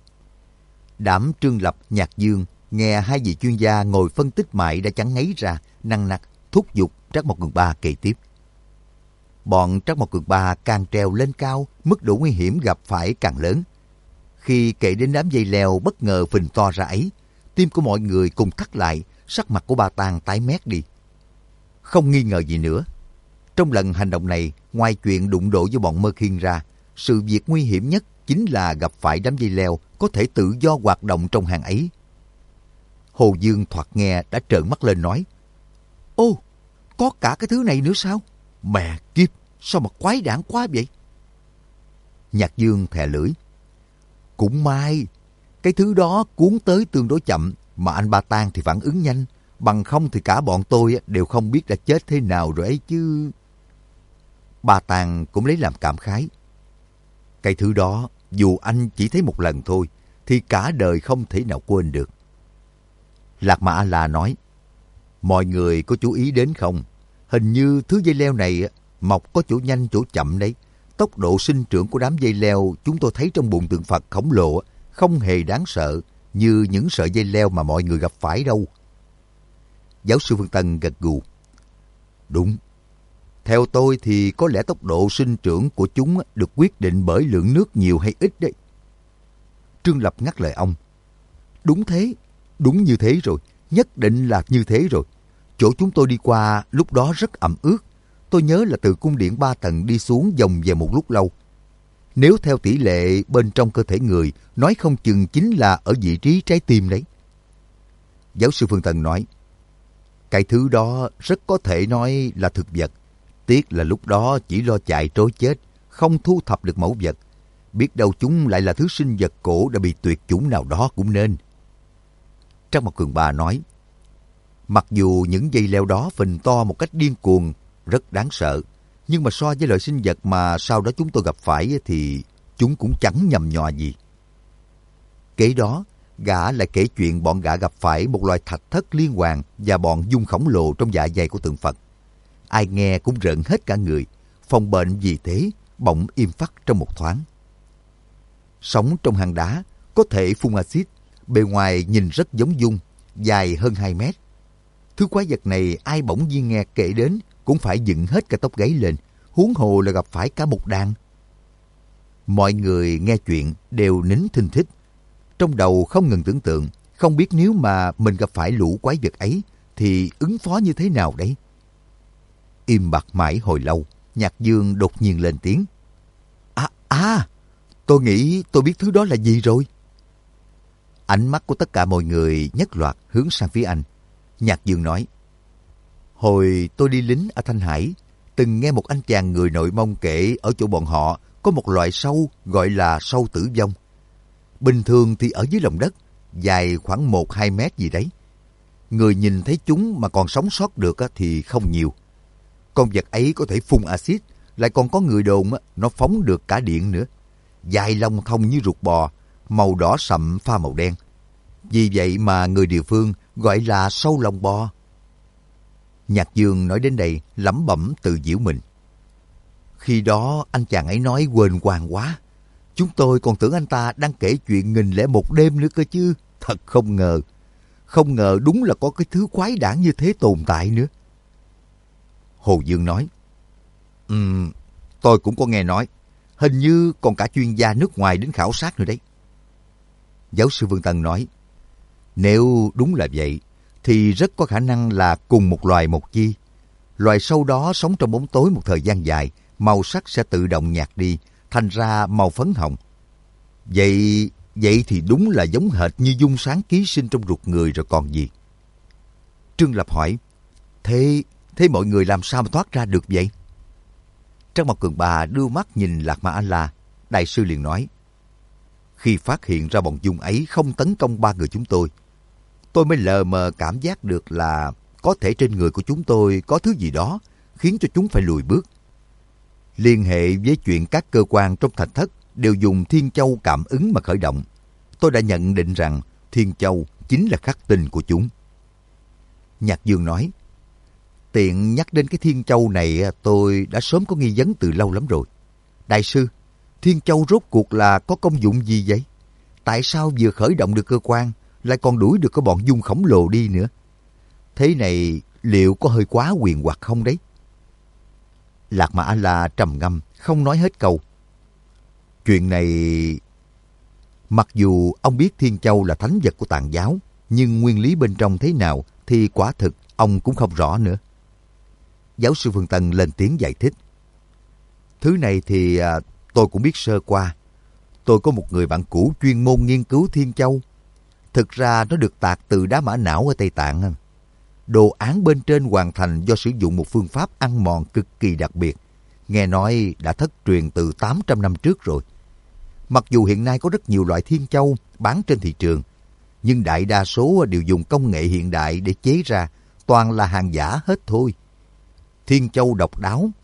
Đám Trương Lập, Nhạc Dương nghe 2 vị chuyên gia ngồi phân tích mãi đã chẳng ngấy ra, nằng nặc thúc giục Trác Mộc Cường Ba kể tiếp. Bọn Trác Mộc Cường Ba càng trèo lên cao, mức độ nguy hiểm gặp phải càng lớn. Khi kể đến đám dây leo bất ngờ phình to ra ấy, tim của mọi người cùng thắt lại, sắc mặt của Ba Tàng tái mét đi. Không nghi ngờ gì nữa, trong lần hành động này, ngoài chuyện đụng độ với bọn Mơ Khiên ra, sự việc nguy hiểm nhất chính là gặp phải đám dây leo có thể tự do hoạt động trong hang ấy. Hồ Dương thoạt nghe đã trợn mắt lên nói: Ô, có cả cái thứ này nữa sao? Mẹ kiếp, sao mà quái đản quá vậy? Nhạc Dương thè lưỡi: Cũng may, cái thứ đó cuốn tới tương đối chậm, mà anh Ba Tang thì phản ứng nhanh, bằng không thì cả bọn tôi đều không biết đã chết thế nào rồi ấy chứ. Bà Tàng cũng lấy làm cảm khái. Cái thứ đó, dù anh chỉ thấy một lần thôi, thì cả đời không thể nào quên được. Lạc Mà A-la nói, mọi người có chú ý đến không? Hình như thứ dây leo này mọc có chỗ nhanh chỗ chậm đấy. Tốc độ sinh trưởng của đám dây leo chúng tôi thấy trong bụng tượng Phật khổng lồ không hề đáng sợ như những sợi dây leo mà mọi người gặp phải đâu. Giáo sư Phương Tân gật gù. Đúng. Theo tôi thì có lẽ tốc độ sinh trưởng của chúng được quyết định bởi lượng nước nhiều hay ít đấy. Trương Lập ngắt lời ông. Đúng thế, đúng như thế rồi, nhất định là như thế rồi. Chỗ chúng tôi đi qua lúc đó rất ẩm ướt. Tôi nhớ là từ cung điện 3 tầng đi xuống vòng về một lúc lâu. Nếu theo tỷ lệ bên trong cơ thể người, nói không chừng chính là ở vị trí trái tim đấy. Giáo sư Phương Tân nói, cái thứ đó rất có thể nói là thực vật. Tiếc là lúc đó chỉ lo chạy trối chết, không thu thập được mẫu vật. Biết đâu chúng lại là thứ sinh vật cổ đã bị tuyệt chủng nào đó cũng nên. Trang Mộc Cường Ba nói, mặc dù những dây leo đó phình to một cách điên cuồng, rất đáng sợ, nhưng mà so với loại sinh vật mà sau đó chúng tôi gặp phải thì chúng cũng chẳng nhầm nhò gì. Kế đó, gã lại kể chuyện bọn gã gặp phải một loài thạch thất liên hoàn và bọn dung khổng lồ trong dạ dày của tượng Phật. Ai nghe cũng rợn hết cả người, phòng bệnh vì thế bỗng im phắt trong một thoáng. Sống trong hang đá, có thể phun axit, bề ngoài nhìn rất giống dung, dài hơn 2 mét. Thứ quái vật này ai bỗng nhiên nghe kể đến cũng phải dựng hết cả tóc gáy lên, huống hồ là gặp phải cả một đàn. Mọi người nghe chuyện đều nín thinh thích, trong đầu không ngừng tưởng tượng, không biết nếu mà mình gặp phải lũ quái vật ấy thì ứng phó như thế nào đấy. Im bặt mãi hồi lâu, Nhạc Dương đột nhiên lên tiếng. Tôi nghĩ tôi biết thứ đó là gì rồi. Ánh mắt của tất cả mọi người nhất loạt hướng sang phía anh. Nhạc Dương nói, hồi tôi đi lính ở Thanh Hải, từng nghe một anh chàng người nội Mông kể ở chỗ bọn họ có một loại sâu gọi là sâu tử vong. Bình thường thì ở dưới lòng đất, dài khoảng 1-2 mét gì đấy. Người nhìn thấy chúng mà còn sống sót được thì không nhiều. Con vật ấy có thể phun axit, lại còn có người đồn nó phóng được cả điện nữa. Dài lông thông như ruột bò, màu đỏ sậm pha màu đen. Vì vậy mà người địa phương gọi là sâu lông bò. Nhạc Dương nói đến đây lẩm bẩm tự giễu mình. Khi đó anh chàng ấy nói quên quàng quá. Chúng tôi còn tưởng anh ta đang kể chuyện 1001 đêm nữa cơ chứ. Thật không ngờ. Không ngờ đúng là có cái thứ quái đản như thế tồn tại nữa. Hồ Dương nói, tôi cũng có nghe nói. Hình như còn cả chuyên gia nước ngoài đến khảo sát nữa đấy. Giáo sư Vương Tân nói, nếu đúng là vậy, thì rất có khả năng là cùng một loài một chi. Loài sâu đó sống trong bóng tối một thời gian dài, màu sắc sẽ tự động nhạt đi, thành ra màu phấn hồng. Vậy thì đúng là giống hệt như dung sáng ký sinh trong ruột người rồi còn gì. Trương Lập hỏi, thế mọi người làm sao mà thoát ra được vậy? Trang Mộc Cường Ba đưa mắt nhìn Lạc Ma A-la, đại sư liền nói, khi phát hiện ra bọn dung ấy không tấn công 3 người chúng tôi mới lờ mờ cảm giác được là có thể trên người của chúng tôi có thứ gì đó khiến cho chúng phải lùi bước. Liên hệ với chuyện các cơ quan trong thạch thất đều dùng Thiên Châu cảm ứng mà khởi động, tôi đã nhận định rằng Thiên Châu chính là khắc tinh của chúng. Nhạc Dương nói, tiện nhắc đến cái Thiên Châu này tôi đã sớm có nghi vấn từ lâu lắm rồi. Đại sư, Thiên Châu rốt cuộc là có công dụng gì vậy? Tại sao vừa khởi động được cơ quan lại còn đuổi được cái bọn dung khổng lồ đi nữa? Thế này liệu có hơi quá huyền hoặc không đấy? Lạc Ma A-la trầm ngâm, không nói hết câu. Chuyện này, mặc dù ông biết Thiên Châu là thánh vật của Tạng giáo, nhưng nguyên lý bên trong thế nào thì quả thực ông cũng không rõ nữa. Giáo sư Phương Tân lên tiếng giải thích. Thứ này thì tôi cũng biết sơ qua. Tôi có một người bạn cũ chuyên môn nghiên cứu Thiên Châu. Thực ra nó được tạc từ đá mã não ở Tây Tạng. Đồ án bên trên hoàn thành do sử dụng một phương pháp ăn mòn cực kỳ đặc biệt. Nghe nói đã thất truyền từ 800 năm trước rồi. Mặc dù hiện nay có rất nhiều loại Thiên Châu bán trên thị trường, nhưng đại đa số đều dùng công nghệ hiện đại để chế ra, toàn là hàng giả hết thôi. Thiên Châu độc đáo,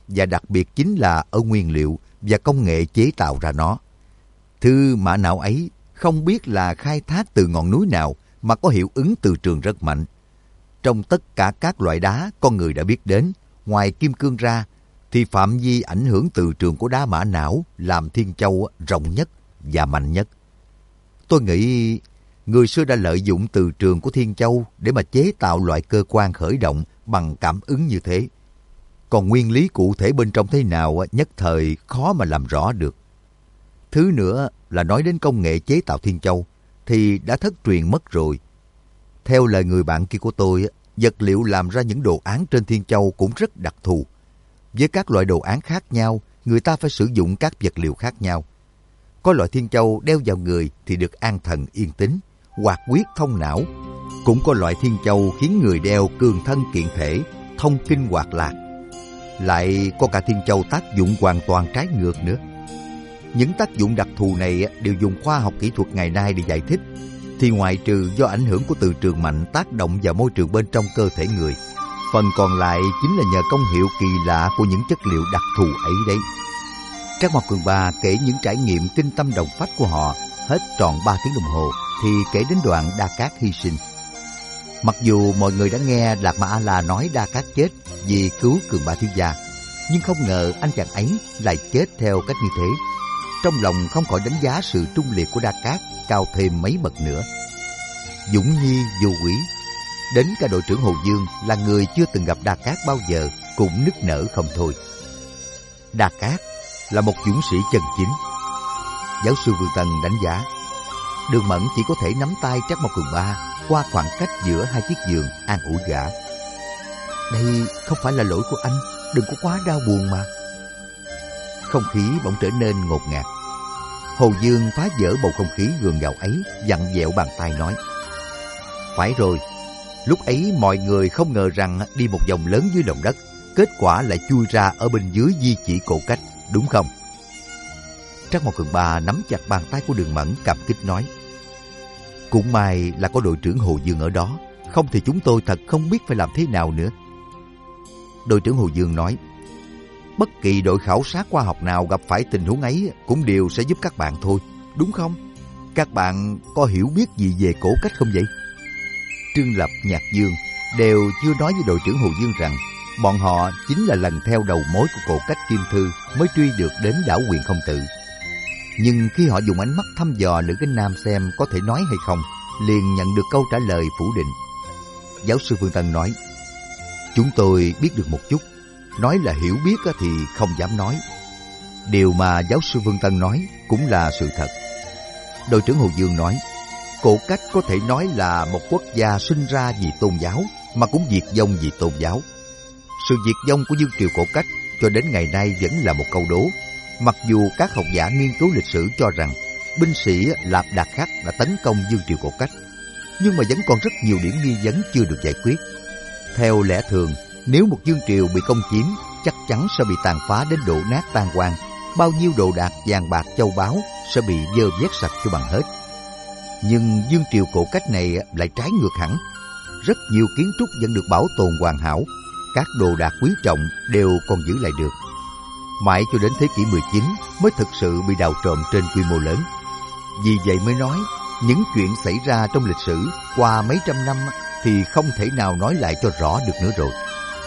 và đặc biệt chính là ở nguyên liệu và công nghệ chế tạo ra nó. Thứ mã não ấy không biết là khai thác từ ngọn núi nào mà có hiệu ứng từ trường rất mạnh. Trong tất cả các loại đá con người đã biết đến, ngoài kim cương ra, thì phạm vi ảnh hưởng từ trường của đá mã não làm Thiên Châu rộng nhất và mạnh nhất. Tôi nghĩ người xưa đã lợi dụng từ trường của Thiên Châu để mà chế tạo loại cơ quan khởi động bằng cảm ứng như thế. Còn nguyên lý cụ thể bên trong thế nào nhất thời khó mà làm rõ được. Thứ nữa là nói đến công nghệ chế tạo Thiên Châu thì đã thất truyền mất rồi. Theo lời người bạn kia của tôi, vật liệu làm ra những đồ án trên Thiên Châu cũng rất đặc thù. Với các loại đồ án khác nhau, người ta phải sử dụng các vật liệu khác nhau. Có loại Thiên Châu đeo vào người thì được an thần yên tĩnh, hoạt huyết thông não. Cũng có loại Thiên Châu khiến người đeo cường thân kiện thể, thông kinh hoạt lạc. Lại có cả Thiên Châu tác dụng hoàn toàn trái ngược nữa. Những tác dụng đặc thù này đều dùng khoa học kỹ thuật ngày nay để giải thích. Thì ngoại trừ do ảnh hưởng của từ trường mạnh tác động vào môi trường bên trong cơ thể người, phần còn lại chính là nhờ công hiệu kỳ lạ của những chất liệu đặc thù ấy đấy. Trác Mộc Cường Ba kể những trải nghiệm kinh tâm động phách của họ hết tròn 3 tiếng đồng hồ thì kể đến đoạn Đa Cát hy sinh. Mặc dù mọi người đã nghe Đạt Ma A-la nói Đa Cát chết vì cứu Cường Ba thiếu gia, nhưng không ngờ anh chàng ấy lại chết theo cách như thế. Trong lòng không khỏi đánh giá sự trung liệt của Đa Cát cao thêm mấy bậc nữa. Dũng nhi vô quý, đến cả đội trưởng Hồ Dương là người chưa từng gặp Đa Cát bao giờ cũng nức nở không thôi. Đa Cát là một dũng sĩ chân chính. Giáo sư Vương Tân đánh giá, Đường Mẫn chỉ có thể nắm tay Trác Mộc Cường Ba qua khoảng cách giữa hai chiếc giường an ủi gã. Đây không phải là lỗi của anh, đừng có quá đau buồn mà. Không khí bỗng trở nên ngột ngạt. Hồ Dương phá vỡ bầu không khí gượng gạo ấy, vặn vẹo bàn tay nói, phải rồi, lúc ấy mọi người không ngờ rằng đi một vòng lớn dưới lòng đất, kết quả lại chui ra ở bên dưới di chỉ cổ cách, đúng không? Trác Mộc Cường Ba nắm chặt bàn tay của Đường Mẫn, cảm kích nói, cũng may là có đội trưởng Hồ Dương ở đó, không thì chúng tôi thật không biết phải làm thế nào nữa. Đội trưởng Hồ Dương nói, bất kỳ đội khảo sát khoa học nào gặp phải tình huống ấy cũng đều sẽ giúp các bạn thôi, đúng không? Các bạn có hiểu biết gì về cổ cách không vậy? Trương Lập, Nhạc Dương đều chưa nói với đội trưởng Hồ Dương rằng bọn họ chính là lần theo đầu mối của cổ cách Kim Thư mới truy được đến đảo Huyền Không Tự. Nhưng khi họ dùng ánh mắt thăm dò Lữ Kính Nam xem có thể nói hay không, liền nhận được câu trả lời phủ định. Giáo sư Phương Tân nói, chúng tôi biết được một chút, nói là hiểu biết thì không dám nói. Điều mà giáo sư Vương Tân nói cũng là sự thật. Đội trưởng Hồ Dương nói, cổ cách có thể nói là một quốc gia sinh ra vì tôn giáo, mà cũng diệt vong vì tôn giáo. Sự diệt vong của vương triều cổ cách cho đến ngày nay vẫn là một câu đố. Mặc dù các học giả nghiên cứu lịch sử cho rằng binh sĩ Lạp Đạt Khắc đã tấn công vương triều cổ cách, nhưng mà vẫn còn rất nhiều điểm nghi vấn chưa được giải quyết. Theo lẽ thường, nếu một vương triều bị công chiếm, chắc chắn sẽ bị tàn phá đến đổ nát tan hoang. Bao nhiêu đồ đạc, vàng bạc, châu báu sẽ bị dơ vét sạch cho bằng hết. Nhưng vương triều cổ cách này lại trái ngược hẳn. Rất nhiều kiến trúc vẫn được bảo tồn hoàn hảo, các đồ đạc quý trọng đều còn giữ lại được. Mãi cho đến thế kỷ 19 mới thực sự bị đào trộm trên quy mô lớn. Vì vậy mới nói, những chuyện xảy ra trong lịch sử qua mấy trăm năm thì không thể nào nói lại cho rõ được nữa rồi.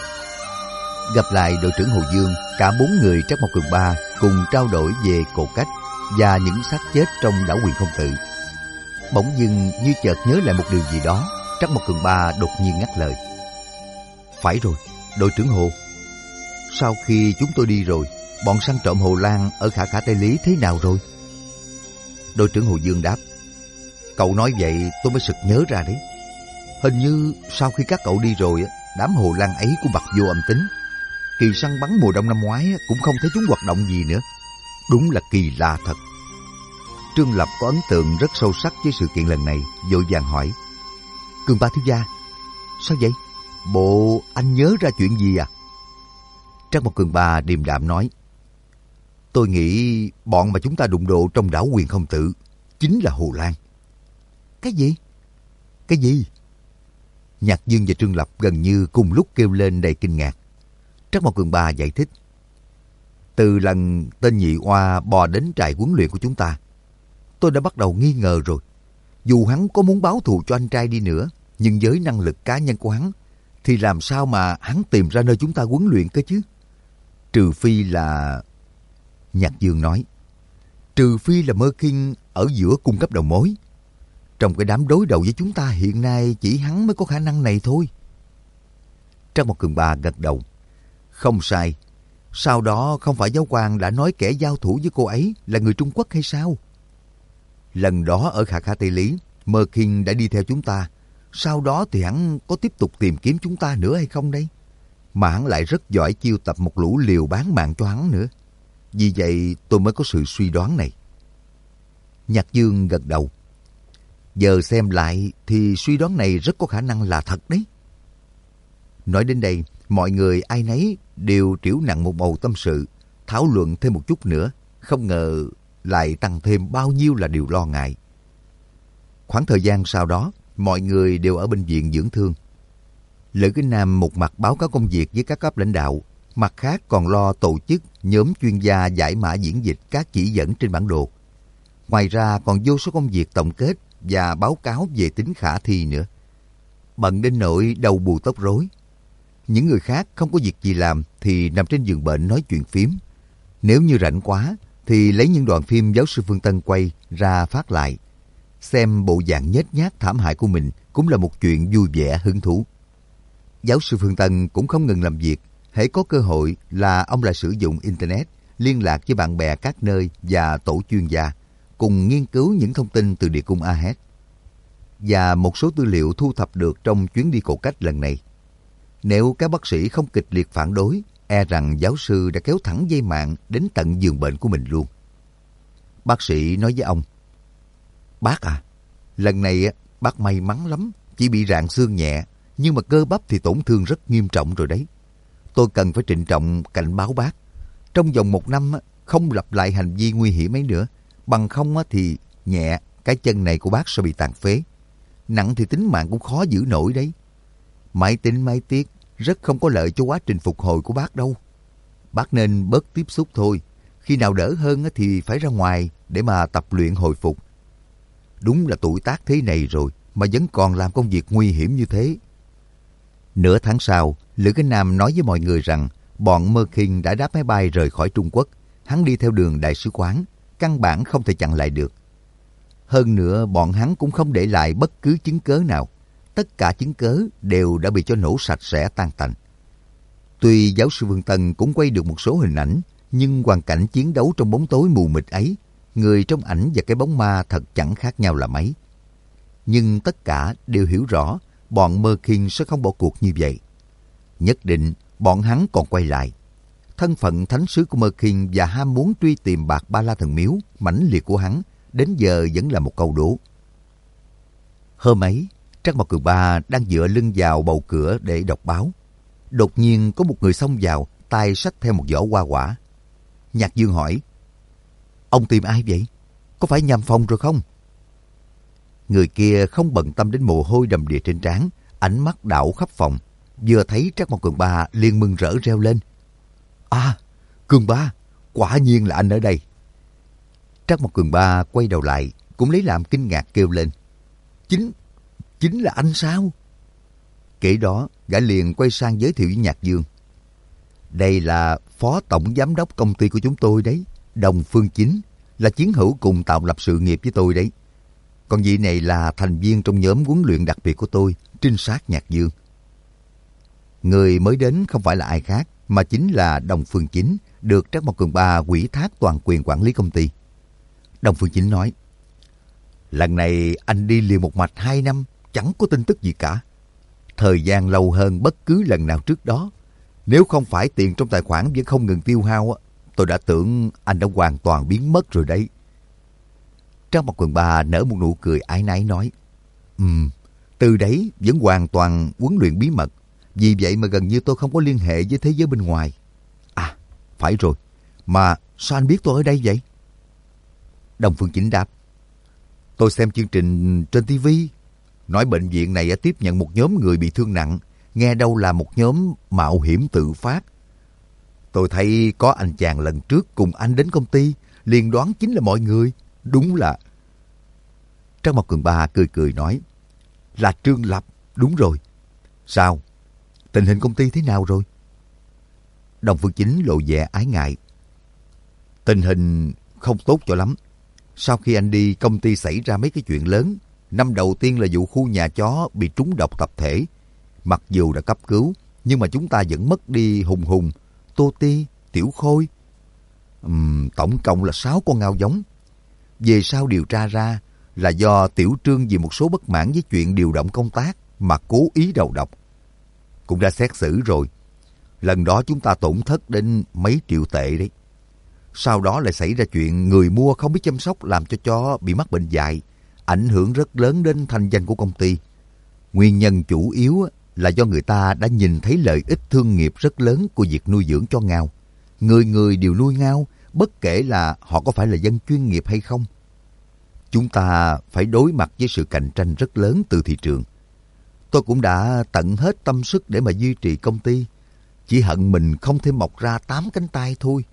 Gặp lại đội trưởng Hồ Dương, cả 4 người Trác Mộc Cường Ba cùng trao đổi về cổ cách và những xác chết trong đảo Huyền Không Tự. Bỗng dưng như chợt nhớ lại một điều gì đó, Trác Mộc Cường Ba đột nhiên ngắt lời. Phải rồi, đội trưởng Hồ, sau khi chúng tôi đi rồi, bọn săn trộm Hồ Lan ở Khả Khả Tây Lý thế nào rồi? Đội trưởng Hồ Dương đáp, cậu nói vậy tôi mới sực nhớ ra đấy. Hình như sau khi các cậu đi rồi, đám Hồ Lan ấy cũng bặt vô âm tính. Kỳ săn bắn mùa đông năm ngoái cũng không thấy chúng hoạt động gì nữa. Đúng là kỳ lạ thật. Trương Lập có ấn tượng rất sâu sắc với sự kiện lần này, vội vàng hỏi, Cường Ba thiếu gia, sao vậy? Bộ anh nhớ ra chuyện gì à? Trác Mộc Cường Ba điềm đạm nói, tôi nghĩ bọn mà chúng ta đụng độ trong đảo Huyền Không Tự chính là Hồ Lan. Cái gì? Cái gì? Nhạc Dương và Trương Lập gần như cùng lúc kêu lên đầy kinh ngạc. Trác Mộc Cường Ba giải thích, Từ lần tên nhị oa bò đến trại huấn luyện của chúng ta, tôi đã bắt đầu nghi ngờ rồi. Dù hắn có muốn báo thù cho anh trai đi nữa, nhưng với năng lực cá nhân của hắn, thì làm sao mà hắn tìm ra nơi chúng ta huấn luyện cơ chứ? Trừ phi là... Nhạc Dương nói, trừ phi là Mơ Kinh ở giữa cung cấp đầu mối. Trong cái đám đối đầu với chúng ta hiện nay, chỉ hắn mới có khả năng này thôi. Trang Một Cường Ba gật đầu. Không sai. Sau đó không phải giáo quan đã nói kẻ giao thủ với cô ấy là người Trung Quốc hay sao? Lần đó ở Khả Khả Tây Lý, Mơ Kinh đã đi theo chúng ta. Sau đó thì hắn có tiếp tục tìm kiếm chúng ta nữa hay không đây? Mà hắn lại rất giỏi chiêu tập một lũ liều bán mạng cho hắn nữa. Vì vậy tôi mới có sự suy đoán này. Nhạc Dương gật đầu. Giờ xem lại thì suy đoán này rất có khả năng là thật đấy. Nói đến đây, mọi người ai nấy đều trĩu nặng một bầu tâm sự, thảo luận thêm một chút nữa, không ngờ lại tăng thêm bao nhiêu là điều lo ngại. Khoảng thời gian sau đó, mọi người đều ở bệnh viện dưỡng thương. Lữ Kính Nam một mặt báo cáo công việc với các cấp lãnh đạo, mặt khác còn lo tổ chức nhóm chuyên gia giải mã diễn dịch các chỉ dẫn trên bản đồ. Ngoài ra còn vô số công việc tổng kết và báo cáo về tính khả thi nữa. Bận đến nỗi đầu bù tóc rối. Những người khác không có việc gì làm thì nằm trên giường bệnh nói chuyện phím. Nếu như rảnh quá thì lấy những đoạn phim giáo sư Phương Tân quay ra phát lại. Xem bộ dạng nhếch nhác thảm hại của mình cũng là một chuyện vui vẻ hứng thú. Giáo sư Phương Tân cũng không ngừng làm việc. Hễ có cơ hội là ông lại sử dụng Internet liên lạc với bạn bè các nơi và tổ chuyên gia, cùng nghiên cứu những thông tin từ địa cung Ahed và một số tư liệu thu thập được trong chuyến đi cổ cách lần này. Nếu các bác sĩ không kịch liệt phản đối, e rằng giáo sư đã kéo thẳng dây mạng đến tận giường bệnh của mình luôn. Bác sĩ nói với ông, bác à, lần này bác may mắn lắm, chỉ bị rạn xương nhẹ, nhưng mà cơ bắp thì tổn thương rất nghiêm trọng rồi đấy. Tôi cần phải trịnh trọng cảnh báo bác. Trong vòng 1 năm không lặp lại hành vi nguy hiểm ấy nữa. Bằng không thì nhẹ, cái chân này của bác sẽ bị tàn phế. Nặng thì tính mạng cũng khó giữ nổi đấy. Mãi tính mãi tiếc, rất không có lợi cho quá trình phục hồi của bác đâu. Bác nên bớt tiếp xúc thôi. Khi nào đỡ hơn thì phải ra ngoài để mà tập luyện hồi phục. Đúng là tuổi tác thế này rồi mà vẫn còn làm công việc nguy hiểm như thế. Nửa tháng sau, Lữ Kính Nam nói với mọi người rằng bọn Mơ Kinh đã đáp máy bay rời khỏi Trung Quốc. Hắn đi theo đường đại sứ quán, căn bản không thể chặn lại được. Hơn nữa, bọn hắn cũng không để lại bất cứ chứng cớ nào. Tất cả chứng cớ đều đã bị cho nổ sạch sẽ tan tành. Tuy giáo sư Vương Tân cũng quay được một số hình ảnh, nhưng hoàn cảnh chiến đấu trong bóng tối mù mịt ấy, người trong ảnh và cái bóng ma thật chẳng khác nhau là mấy. Nhưng tất cả đều hiểu rõ bọn Mơ Kinh sẽ không bỏ cuộc như vậy. Nhất định bọn hắn còn quay lại. Thân phận thánh sứ của Mơ Kinh và ham muốn truy tìm bạc Ba La Thần Miếu mãnh liệt của hắn đến giờ vẫn là một câu đố. Hôm ấy, Trác Mộc Cường Ba đang dựa lưng vào bầu cửa để đọc báo. Đột nhiên có một người xông vào, tay xách theo một giỏ hoa quả. Nhạc Dương hỏi, ông tìm ai vậy? Có phải nhầm phòng rồi không? Người kia không bận tâm đến mồ hôi đầm đìa trên trán, ánh mắt đảo khắp phòng. Vừa thấy Trác Mộc Cường Ba liền mừng rỡ reo lên. À, Cường Ba, quả nhiên là anh ở đây. Trác Mộc Cường Ba quay đầu lại, cũng lấy làm kinh ngạc kêu lên. Chính là anh sao? Kể đó, gã liền quay sang giới thiệu với Nhạc Dương. Đây là phó tổng giám đốc công ty của chúng tôi đấy, Đồng Phương Chính, là chiến hữu cùng tạo lập sự nghiệp với tôi đấy. Còn vị này là thành viên trong nhóm huấn luyện đặc biệt của tôi, trinh sát Nhạc Dương. Người mới đến không phải là ai khác, mà chính là Đồng Phương Chính, được Trác Mộc Cường Ba ủy thác toàn quyền quản lý công ty. Đồng Phương Chính nói, lần này anh đi liền một mạch 2 năm, chẳng có tin tức gì cả. Thời gian lâu hơn bất cứ lần nào trước đó. Nếu không phải tiền trong tài khoản vẫn không ngừng tiêu hao, tôi đã tưởng anh đã hoàn toàn biến mất rồi đấy. Trác Mộc Cường Ba nở một nụ cười ái náy nói, từ đấy vẫn hoàn toàn huấn luyện bí mật. Vì vậy mà gần như tôi không có liên hệ với thế giới bên ngoài. À, phải rồi. Mà sao anh biết tôi ở đây vậy? Đồng Phương Chính đáp, tôi xem chương trình trên TV. Nói bệnh viện này tiếp nhận một nhóm người bị thương nặng. Nghe đâu là một nhóm mạo hiểm tự phát. Tôi thấy có anh chàng lần trước cùng anh đến công ty, liền đoán chính là mọi người. Đúng là... Trang Mộc Cường Ba cười cười nói, là Trương Lập, đúng rồi. Sao? Tình hình công ty thế nào rồi? Đồng Phương Chính lộ vẻ ái ngại. Tình hình không tốt cho lắm. Sau khi anh đi, công ty xảy ra mấy cái chuyện lớn. Năm đầu tiên là vụ khu nhà chó bị trúng độc tập thể. Mặc dù đã cấp cứu, nhưng mà chúng ta vẫn mất đi Hùng Hùng, Tô Ti, Tiểu Khôi. Tổng cộng là 6 con ngao giống. Về sau điều tra ra là do Tiểu Trương vì một số bất mãn với chuyện điều động công tác mà cố ý đầu độc. Cũng đã xét xử rồi. Lần đó chúng ta tổn thất đến mấy triệu tệ đấy. Sau đó lại xảy ra chuyện người mua không biết chăm sóc làm cho chó bị mắc bệnh dại, ảnh hưởng rất lớn đến thanh danh của công ty. Nguyên nhân chủ yếu là do người ta đã nhìn thấy lợi ích thương nghiệp rất lớn của việc nuôi dưỡng chó ngao. Người người đều nuôi ngao, bất kể là họ có phải là dân chuyên nghiệp hay không. Chúng ta phải đối mặt với sự cạnh tranh rất lớn từ thị trường. Tôi cũng đã tận hết tâm sức để mà duy trì công ty. Chỉ hận mình không thể mọc ra 8 cánh tay thôi.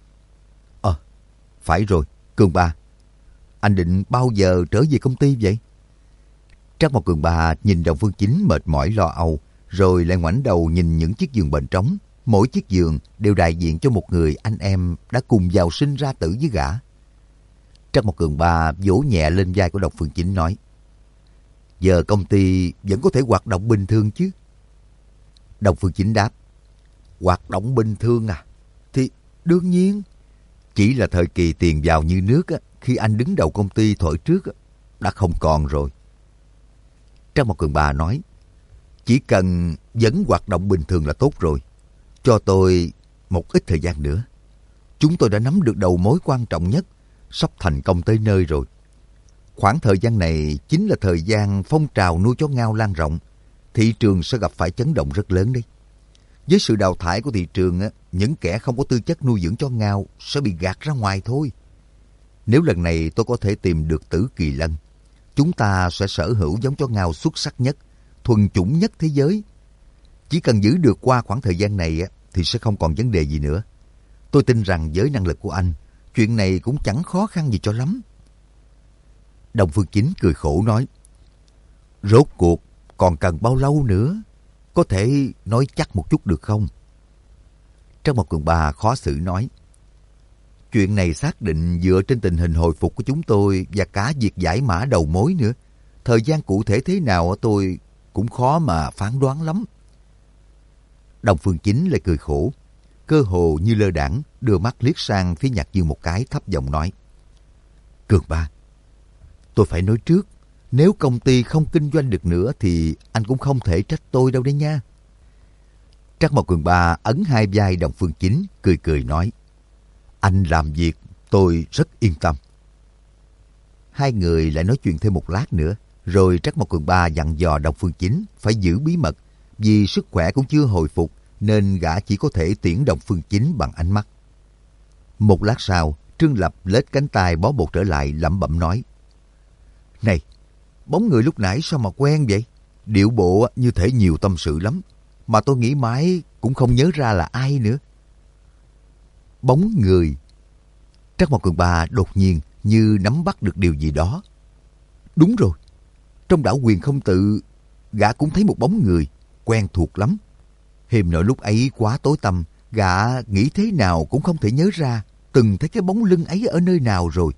Phải rồi, Cường Ba. Anh định bao giờ trở về công ty vậy? Trác Mộc Cường Ba nhìn Đồng Phương Chính mệt mỏi lo âu, rồi lại ngoảnh đầu nhìn những chiếc giường bệnh trống. Mỗi chiếc giường đều đại diện cho một người anh em đã cùng vào sinh ra tử với gã. Trác Mộc Cường Ba vỗ nhẹ lên vai của Đồng Phương Chính nói, giờ công ty vẫn có thể hoạt động bình thường chứ? Đồng Phương Chính đáp, hoạt động bình thường à? Thì đương nhiên. Chỉ là thời kỳ tiền vào như nước khi anh đứng đầu công ty thuở trước đã không còn rồi. Trang Mộc Cường Ba nói, chỉ cần vẫn hoạt động bình thường là tốt rồi. Cho tôi một ít thời gian nữa. Chúng tôi đã nắm được đầu mối quan trọng nhất, sắp thành công tới nơi rồi. Khoảng thời gian này chính là thời gian phong trào nuôi chó ngao lan rộng. Thị trường sẽ gặp phải chấn động rất lớn đấy. Với sự đào thải của thị trường, những kẻ không có tư chất nuôi dưỡng chó ngao sẽ bị gạt ra ngoài thôi. Nếu lần này tôi có thể tìm được Tử Kỳ Lân, chúng ta sẽ sở hữu giống chó ngao xuất sắc nhất, thuần chủng nhất thế giới. Chỉ cần giữ được qua khoảng thời gian này thì sẽ không còn vấn đề gì nữa. Tôi tin rằng với năng lực của anh, chuyện này cũng chẳng khó khăn gì cho lắm. Đồng Phương Chính cười khổ nói, rốt cuộc còn cần bao lâu nữa? Có thể nói chắc một chút được không? Trang Mộc Cường Ba khó xử nói, chuyện này xác định dựa trên tình hình hồi phục của chúng tôi và cả việc giải mã đầu mối nữa. Thời gian cụ thể thế nào tôi cũng khó mà phán đoán lắm. Đồng Phương Chính lại cười khổ, cơ hồ như lơ đãng đưa mắt liếc sang phía Nhạc Dương một cái, thấp giọng nói, Cường Ba, tôi phải nói trước, nếu công ty không kinh doanh được nữa thì anh cũng không thể trách tôi đâu đấy nha. Trác Mộc Cường Ba ấn hai vai Đồng Phương Chính, cười cười nói, anh làm việc tôi rất yên tâm. Hai người lại nói chuyện thêm một lát nữa, rồi Trác Mộc Cường Ba dặn dò Đồng Phương Chính phải giữ bí mật, vì sức khỏe cũng chưa hồi phục nên gã chỉ có thể tiễn Đồng Phương Chính bằng ánh mắt. Một lát sau, Trương Lập lết cánh tay bó bột trở lại, lẩm bẩm nói, này, bóng người lúc nãy sao mà quen vậy? Điệu bộ như thể nhiều tâm sự lắm, mà tôi nghĩ mãi cũng không nhớ ra là ai nữa. Bóng người. Trác Mộc Cường Ba đột nhiên như nắm bắt được điều gì đó. Đúng rồi, trong đảo Quyền Không Tự, gã cũng thấy một bóng người, quen thuộc lắm. Hiềm nọ lúc ấy quá tối tăm, gã nghĩ thế nào cũng không thể nhớ ra từng thấy cái bóng lưng ấy ở nơi nào rồi.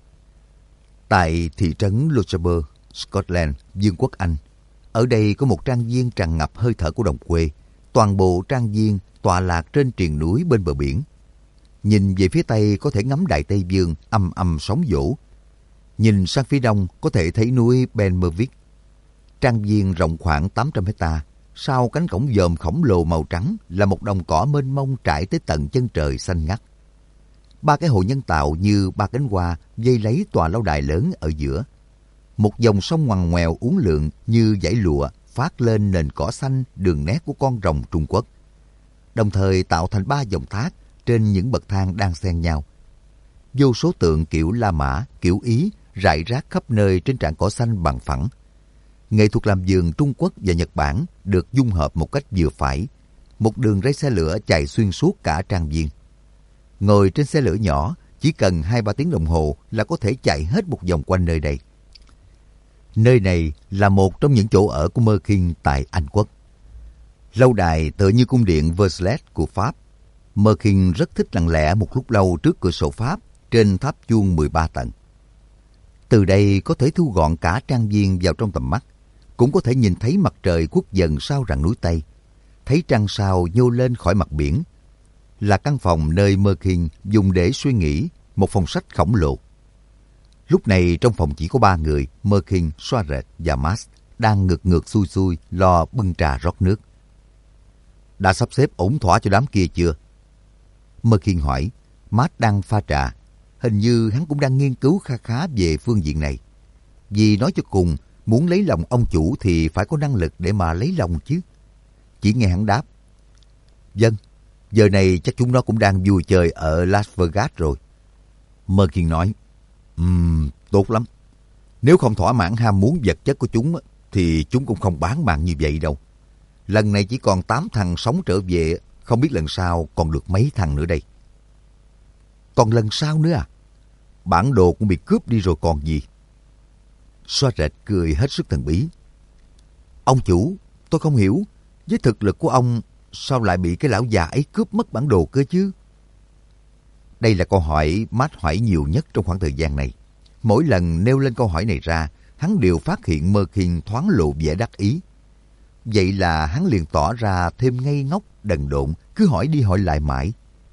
Tại thị trấn Lochaber, Scotland, Vương quốc Anh, ở đây có một trang viên tràn ngập hơi thở của đồng quê. Toàn bộ trang viên tọa lạc trên triền núi bên bờ biển. Nhìn về phía tây có thể ngắm Đại Tây Dương âm âm sóng vỗ. Nhìn sang phía đông có thể thấy núi Benmerwick. Trang viên rộng khoảng 800 hectare. Sau cánh cổng dòm khổng lồ màu trắng là một đồng cỏ mênh mông trải tới tận chân trời xanh ngắt. Ba cái hồ nhân tạo như ba cánh hoa vây lấy tòa lâu đài lớn ở giữa. Một dòng sông ngoằn ngoèo uốn lượn như dải lụa phát lên nền cỏ xanh đường nét của con rồng Trung Quốc, đồng thời tạo thành 3 dòng thác trên những bậc thang đang xen nhau. Vô số tượng kiểu La Mã, kiểu Ý rải rác khắp nơi trên trảng cỏ xanh bằng phẳng. Nghệ thuật làm vườn Trung Quốc và Nhật Bản được dung hợp một cách vừa phải. Một đường ray xe lửa chạy xuyên suốt cả trang viên. Ngồi trên xe lửa nhỏ, chỉ cần 2-3 tiếng đồng hồ là có thể chạy hết một vòng quanh nơi đây. Nơi này là một trong những chỗ ở của Merkin tại Anh Quốc. Lâu đài tựa như cung điện Versailles của Pháp. Merkin rất thích lặng lẽ một lúc lâu trước cửa sổ Pháp trên tháp chuông 13 tầng. Từ đây có thể thu gọn cả trang viên vào trong tầm mắt, cũng có thể nhìn thấy mặt trời khuất dần sau rặng núi Tây, thấy trăng sao nhô lên khỏi mặt biển. Là căn phòng nơi Merkin dùng để suy nghĩ, một phòng sách khổng lồ. Lúc này trong phòng chỉ có 3 người, Merkin, Soaret và Max, đang ngược ngược xuôi xuôi lo bưng trà rót nước. Đã sắp xếp ổn thỏa cho đám kia chưa? Merkin hỏi. Max đang pha trà. Hình như hắn cũng đang nghiên cứu kha khá về phương diện này. Vì nói cho cùng, muốn lấy lòng ông chủ thì phải có năng lực để mà lấy lòng chứ. Chỉ nghe hắn đáp. Vâng, giờ này chắc chúng nó cũng đang vui chơi ở Las Vegas rồi. Merkin nói. Tốt lắm. Nếu không thỏa mãn ham muốn vật chất của chúng thì chúng cũng không bán mạng như vậy đâu. Lần này chỉ còn 8 thằng sống trở về, không biết lần sau còn được mấy thằng nữa đây. Còn lần sau nữa à? Bản đồ cũng bị cướp đi rồi còn gì. Xoa rệt cười hết sức thần bí. Ông chủ, tôi không hiểu, với thực lực của ông sao lại bị cái lão già ấy cướp mất bản đồ cơ chứ? Đây là câu hỏi Matt hỏi nhiều nhất trong khoảng thời gian này. Mỗi lần nêu lên câu hỏi này ra, hắn đều phát hiện Merkin thoáng lộ vẻ đắc ý. Vậy là hắn liền tỏ ra thêm ngây ngốc, đần độn, cứ hỏi đi hỏi lại mãi.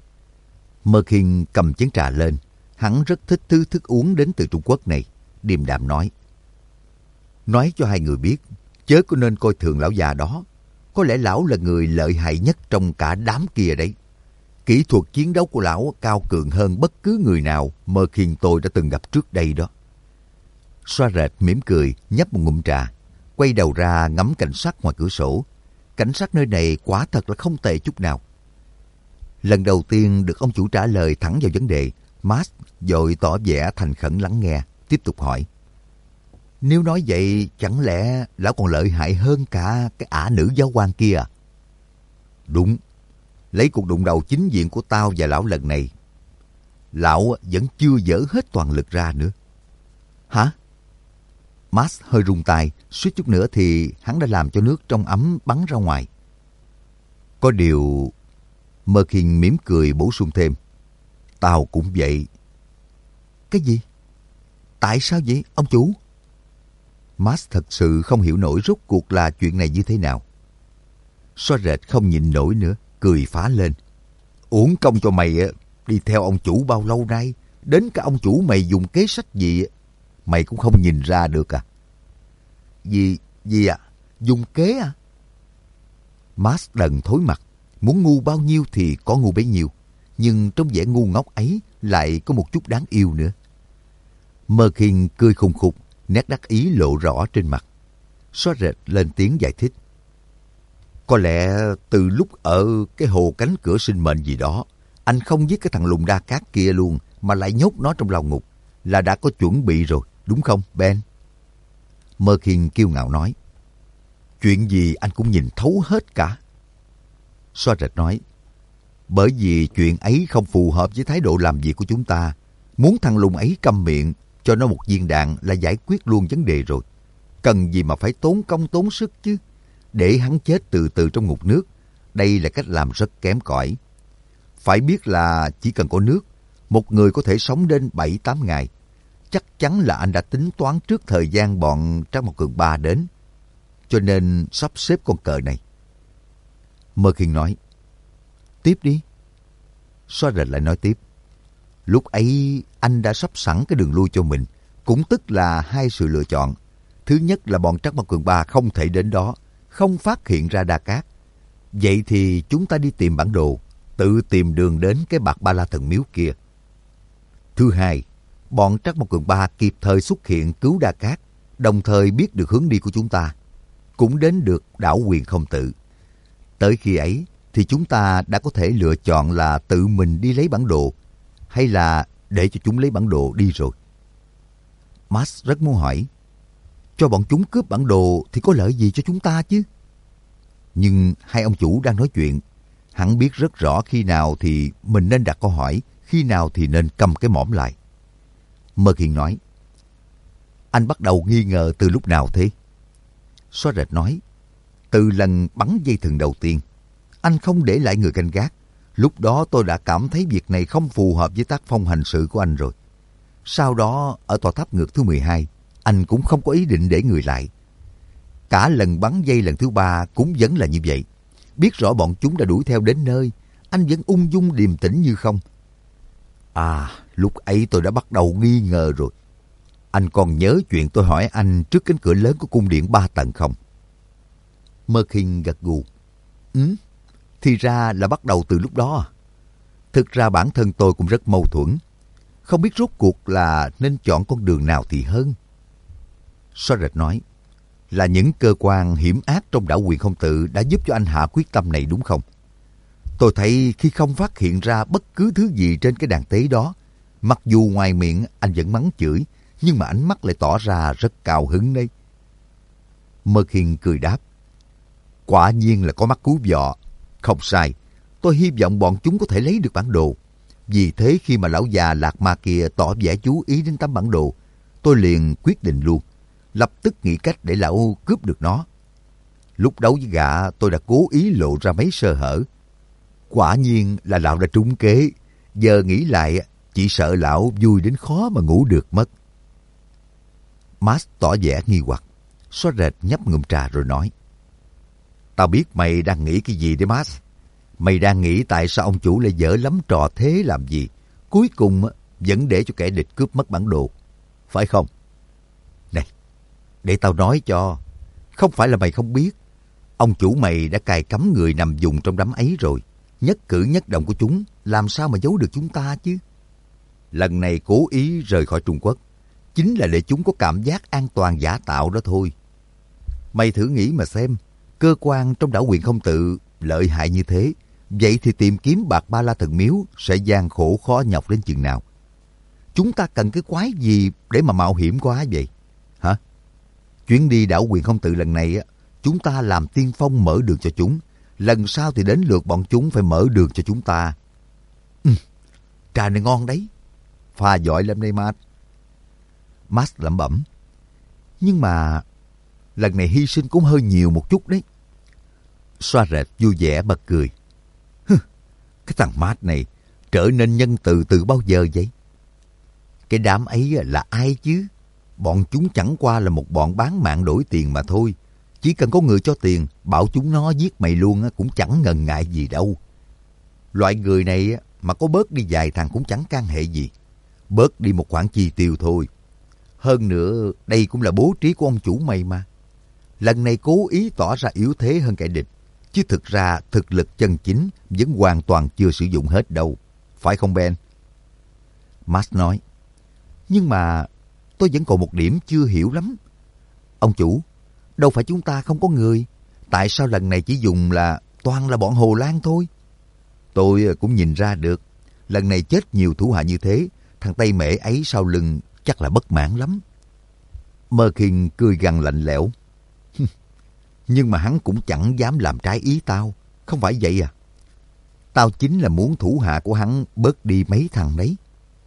Merkin cầm chén trà lên. Hắn rất thích thứ thức uống đến từ Trung Quốc này. Điềm đạm nói. Nói cho hai người biết, chớ có nên coi thường lão già đó. Có lẽ lão là người lợi hại nhất trong cả đám kia đấy. Kỹ thuật chiến đấu của lão cao cường hơn bất cứ người nào Merkin tôi đã từng gặp trước đây đó. Xoa rệt mỉm cười, nhấp một ngụm trà, quay đầu ra ngắm cảnh sắc ngoài cửa sổ. Cảnh sắc nơi này quả thật là không tệ chút nào. Lần đầu tiên được ông chủ trả lời thẳng vào vấn đề, Max vội tỏ vẻ thành khẩn lắng nghe, tiếp tục hỏi. Nếu nói vậy, chẳng lẽ lão còn lợi hại hơn cả cái ả nữ giáo quan kia à? Đúng. Lấy cuộc đụng đầu chính diện của tao và lão lần này, lão vẫn chưa dở hết toàn lực ra nữa. Hả? Max hơi rung tay, suýt chút nữa thì hắn đã làm cho nước trong ấm bắn ra ngoài. Có điều... Merkin mỉm cười bổ sung thêm. Tao cũng vậy. Cái gì? Tại sao vậy, ông chủ? Max thật sự không hiểu nổi rốt cuộc là chuyện này như thế nào. Xoa rệt không nhịn nổi nữa, cười phá lên. Uổng công cho mày đi theo ông chủ bao lâu nay, đến cả ông chủ mày dùng kế sách gì mày cũng không nhìn ra được à? Gì à? Dùng kế à? Max đần thối mặt, muốn ngu bao nhiêu thì có ngu bấy nhiêu, nhưng trong vẻ ngu ngốc ấy lại có một chút đáng yêu nữa. Merkin cười khùng khục, nét đắc ý lộ rõ trên mặt. Xóa rệt lên tiếng giải thích. Có lẽ từ lúc ở cái hồ cánh cửa sinh mệnh gì đó, anh không giết cái thằng lùn đa cát kia luôn mà lại nhốt nó trong lao ngục, là đã có chuẩn bị rồi, đúng không, Ben? Merkin kiêu ngạo nói. Chuyện gì anh cũng nhìn thấu hết cả. Xoa rệt nói. Bởi vì chuyện ấy không phù hợp với thái độ làm việc của chúng ta. Muốn thằng lùn ấy câm miệng, cho nó một viên đạn là giải quyết luôn vấn đề rồi. Cần gì mà phải tốn công tốn sức chứ. Để hắn chết từ từ trong ngụt nước, đây là cách làm rất kém cỏi. Phải biết là chỉ cần có nước, một người có thể sống đến 7-8 ngày. Chắc chắn là anh đã tính toán trước thời gian bọn Trác Mộc Cường Ba đến. Cho nên sắp xếp con cờ này. Merkin nói. Tiếp đi. Xoa rệt lại nói tiếp. Lúc ấy anh đã sắp sẵn cái đường lui cho mình, cũng tức là hai sự lựa chọn. Thứ nhất là bọn Trác Mộc Cường Ba không thể đến đó, không phát hiện ra Đa Cát. Vậy thì chúng ta đi tìm bản đồ, tự tìm đường đến cái Bạc Ba La Thần Miếu kia. Thứ hai, bọn Trác Mộc Cường Ba kịp thời xuất hiện cứu Đa Cát, đồng thời biết được hướng đi của chúng ta, cũng đến được đảo Quyền Không Tự. Tới khi ấy thì chúng ta đã có thể lựa chọn là tự mình đi lấy bản đồ, hay là để cho chúng lấy bản đồ đi rồi. Max rất muốn hỏi, cho bọn chúng cướp bản đồ thì có lợi gì cho chúng ta chứ? Nhưng hai ông chủ đang nói chuyện, hắn biết rất rõ khi nào thì mình nên đặt câu hỏi, khi nào thì nên câm cái mõm lại. Merkin nói, anh bắt đầu nghi ngờ từ lúc nào thế? Soaret nói, từ lần bắn dây thừng đầu tiên. Anh không để lại người canh gác. Lúc đó tôi đã cảm thấy việc này không phù hợp với tác phong hành sự của anh rồi. Sau đó, ở tòa tháp ngược thứ 12, anh cũng không có ý định để người lại. Cả lần bắn dây lần thứ 3 cũng vẫn là như vậy. Biết rõ bọn chúng đã đuổi theo đến nơi, anh vẫn ung dung điềm tĩnh như không. Lúc ấy tôi đã bắt đầu nghi ngờ rồi. Anh còn nhớ chuyện tôi hỏi anh trước cánh cửa lớn của cung điện 3 tầng không? Merkin gật gù. Thì ra là bắt đầu từ lúc đó. Thực ra bản thân tôi cũng rất mâu thuẫn. Không biết rốt cuộc là nên chọn con đường nào thì hơn. Soaret nói, là những cơ quan hiểm ác trong đảo Quyền Không Tự đã giúp cho anh hạ quyết tâm này đúng không? Tôi thấy khi không phát hiện ra bất cứ thứ gì trên cái đàn tế đó, mặc dù ngoài miệng anh vẫn mắng chửi, nhưng mà ánh mắt lại tỏ ra rất cao hứng đấy. Merkin cười đáp, quả nhiên là có mắt cú vọ. Không sai, tôi hy vọng bọn chúng có thể lấy được bản đồ. Vì thế khi mà lão già Lạc Ma kia tỏ vẻ chú ý đến tấm bản đồ, tôi liền quyết định luôn, lập tức nghĩ cách để lão cướp được nó. Lúc đấu với gã, tôi đã cố ý lộ ra mấy sơ hở. Quả nhiên là lão đã trúng kế. Giờ nghĩ lại, chỉ sợ lão vui đến khó mà ngủ được mất. Max tỏ vẻ nghi hoặc. Soaret nhấp ngụm trà rồi nói, tao biết mày đang nghĩ cái gì đấy Max. Mày đang nghĩ tại sao ông chủ lại dở lắm trò thế làm gì, cuối cùng vẫn để cho kẻ địch cướp mất bản đồ, phải không? Này, để tao nói cho. Không phải là mày không biết. Ông chủ mày đã cài cấm người nằm vùng trong đám ấy rồi. Nhất cử nhất động của chúng làm sao mà giấu được chúng ta chứ? Lần này cố ý rời khỏi Trung Quốc chính là để chúng có cảm giác an toàn giả tạo đó thôi. Mày thử nghĩ mà xem, cơ quan trong đảo Quyền Không Tự lợi hại như thế, vậy thì tìm kiếm bạc Ba La Thần Miếu sẽ gian khổ khó nhọc đến chừng nào? Chúng ta cần cái quái gì để mà mạo hiểm quá vậy? Hả? Chuyến đi đảo Quyền Không Tự lần này, chúng ta làm tiên phong mở đường cho chúng. Lần sau thì đến lượt bọn chúng phải mở đường cho chúng ta. Trà này ngon đấy. Pha giỏi lắm đây Max. Max lẩm bẩm. Nhưng mà lần này hy sinh cũng hơi nhiều một chút đấy. Soaret vui vẻ bật cười. Cái thằng Max này trở nên nhân từ từ bao giờ vậy? Cái đám ấy là ai chứ? Bọn chúng chẳng qua là một bọn bán mạng đổi tiền mà thôi. Chỉ cần có người cho tiền, bảo chúng nó giết mày luôn cũng chẳng ngần ngại gì đâu. Loại người này mà có bớt đi vài thằng cũng chẳng can hệ gì. Bớt đi một khoản chi tiêu thôi. Hơn nữa, đây cũng là bố trí của ông chủ mày mà. Lần này cố ý tỏ ra yếu thế hơn kẻ địch. Chứ thực ra thực lực chân chính vẫn hoàn toàn chưa sử dụng hết đâu. Phải không Ben? Max nói. Nhưng mà tôi vẫn còn một điểm chưa hiểu lắm. Ông chủ, đâu phải chúng ta không có người. Tại sao lần này chỉ dùng là toàn là bọn Hồ Lan thôi? Tôi cũng nhìn ra được. Lần này chết nhiều thủ hạ như thế, thằng Tây Mễ ấy sau lưng chắc là bất mãn lắm. Merkin cười gằn lạnh lẽo. Nhưng mà hắn cũng chẳng dám làm trái ý tao. Không phải vậy à? Tao chính là muốn thủ hạ của hắn bớt đi mấy thằng đấy.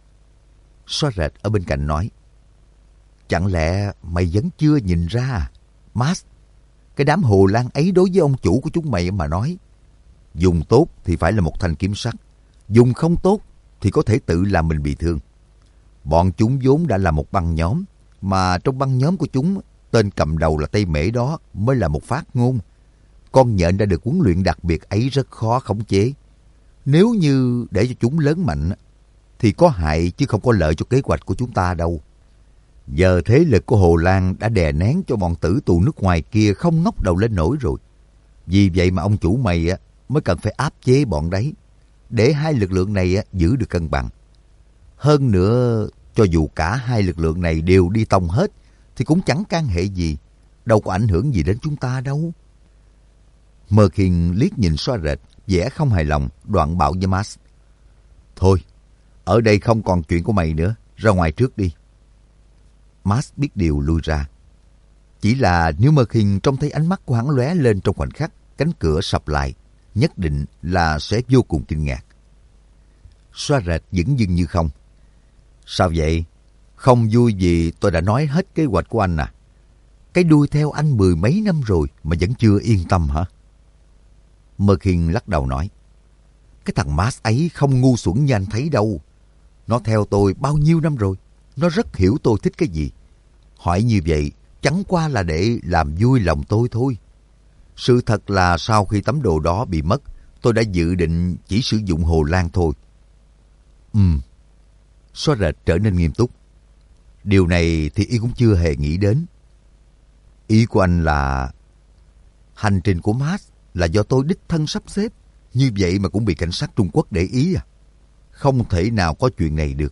Soaret ở bên cạnh nói. Chẳng lẽ mày vẫn chưa nhìn ra à? Max, cái đám Hồ Lan ấy đối với ông chủ của chúng mày mà nói, dùng tốt thì phải là một thanh kiếm sắt, dùng không tốt thì có thể tự làm mình bị thương. Bọn chúng vốn đã là một băng nhóm, mà trong băng nhóm của chúng, tên cầm đầu là Tây Mễ đó mới là một phát ngôn. Con nhện đã được huấn luyện đặc biệt ấy rất khó khống chế. Nếu như để cho chúng lớn mạnh, thì có hại chứ không có lợi cho kế hoạch của chúng ta đâu. Giờ thế lực của Hồ Lan đã đè nén cho bọn tử tù nước ngoài kia không ngóc đầu lên nổi rồi. Vì vậy mà ông chủ mày mới cần phải áp chế bọn đấy, để hai lực lượng này giữ được cân bằng. Hơn nữa, cho dù cả hai lực lượng này đều đi tông hết, thì cũng chẳng can hệ gì, đâu có ảnh hưởng gì đến chúng ta đâu. Merkin liếc nhìn Soaret, vẻ không hài lòng, đoạn bảo với Max. Thôi, ở đây không còn chuyện của mày nữa, ra ngoài trước đi. Max biết điều lui ra. Chỉ là nếu Merkin trông thấy ánh mắt của hắn lóe lên trong khoảnh khắc cánh cửa sập lại, nhất định là sẽ vô cùng kinh ngạc. Xoa rệt dửng dưng như không. Sao vậy? Không vui vì tôi đã nói hết kế hoạch của anh à? Cái đuôi theo anh 10 mấy năm rồi mà vẫn chưa yên tâm hả? Merkin lắc đầu nói. Cái thằng Max ấy không ngu xuẩn như anh thấy đâu. Nó theo tôi bao nhiêu năm rồi. Nó rất hiểu tôi thích cái gì. Hỏi như vậy chẳng qua là để làm vui lòng tôi thôi. Sự thật là sau khi tấm đồ đó bị mất, tôi đã dự định chỉ sử dụng Hồ Lan thôi. Xóa rệt trở nên nghiêm túc. Điều này thì y cũng chưa hề nghĩ đến. Ý của anh là hành trình của Max là do tôi đích thân sắp xếp. Như vậy mà cũng bị cảnh sát Trung Quốc để ý à? Không thể nào có chuyện này được.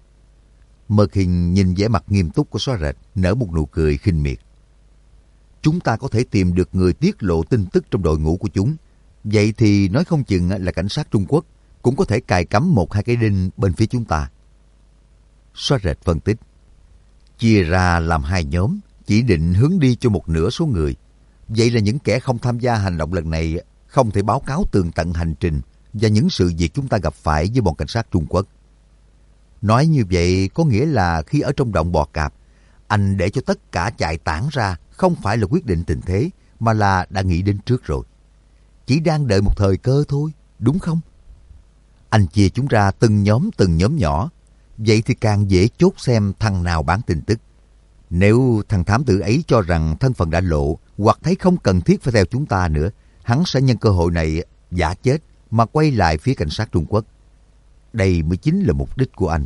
Merkin nhìn vẻ mặt nghiêm túc của xóa rệt, nở một nụ cười khinh miệt. Chúng ta có thể tìm được người tiết lộ tin tức trong đội ngũ của chúng. Vậy thì nói không chừng là cảnh sát Trung Quốc cũng có thể cài cắm 1-2 cái đinh bên phía chúng ta. Xóa rệt phân tích. Chia ra làm 2 nhóm, chỉ định hướng đi cho một nửa số người. Vậy là những kẻ không tham gia hành động lần này không thể báo cáo tường tận hành trình và những sự việc chúng ta gặp phải với bọn cảnh sát Trung Quốc. Nói như vậy có nghĩa là khi ở trong động bò cạp, anh để cho tất cả chạy tản ra không phải là quyết định tình thế, mà là đã nghĩ đến trước rồi. Chỉ đang đợi một thời cơ thôi, đúng không? Anh chia chúng ra từng nhóm nhỏ, vậy thì càng dễ chốt xem thằng nào bán tin tức. Nếu thằng thám tử ấy cho rằng thân phận đã lộ hoặc thấy không cần thiết phải theo chúng ta nữa, hắn sẽ nhân cơ hội này giả chết mà quay lại phía cảnh sát Trung Quốc. Đây mới chính là mục đích của anh.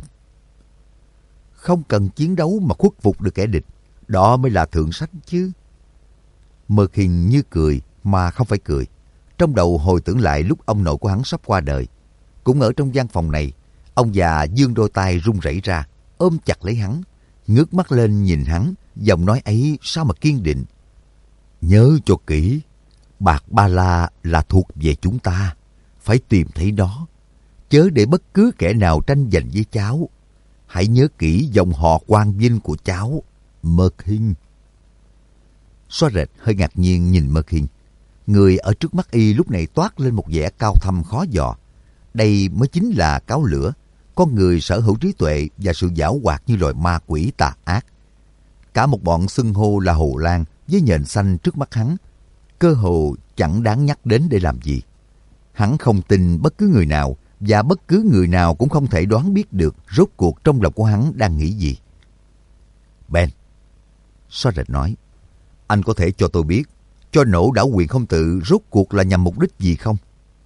Không cần chiến đấu mà khuất phục được kẻ địch, đó mới là thượng sách chứ. Merkin như cười mà không phải cười. Trong đầu hồi tưởng lại lúc ông nội của hắn sắp qua đời. Cũng ở trong gian phòng này, ông già giương đôi tay run rẩy ra, ôm chặt lấy hắn, ngước mắt lên nhìn hắn, giọng nói ấy sao mà kiên định. Nhớ cho kỹ, bạc ba la là thuộc về chúng ta, phải tìm thấy nó, chớ để bất cứ kẻ nào tranh giành với cháu. Hãy nhớ kỹ dòng họ quang vinh của cháu, Merkin. Xóa rệt hơi ngạc nhiên nhìn Merkin. Người ở trước mắt y lúc này toát lên một vẻ cao thâm khó dò. Đây mới chính là cáo lửa, con người sở hữu trí tuệ và sự giảo hoạt như loài ma quỷ tà ác. Cả một bọn xưng hô là Hồ Lan với nhện xanh trước mắt hắn, cơ hồ chẳng đáng nhắc đến để làm gì. Hắn không tin bất cứ người nào, và bất cứ người nào cũng không thể đoán biết được rốt cuộc trong lòng của hắn đang nghĩ gì. Ben, Xóa rệt nói, anh có thể cho tôi biết, cho nổ đảo quyền không tự rốt cuộc là nhằm mục đích gì không?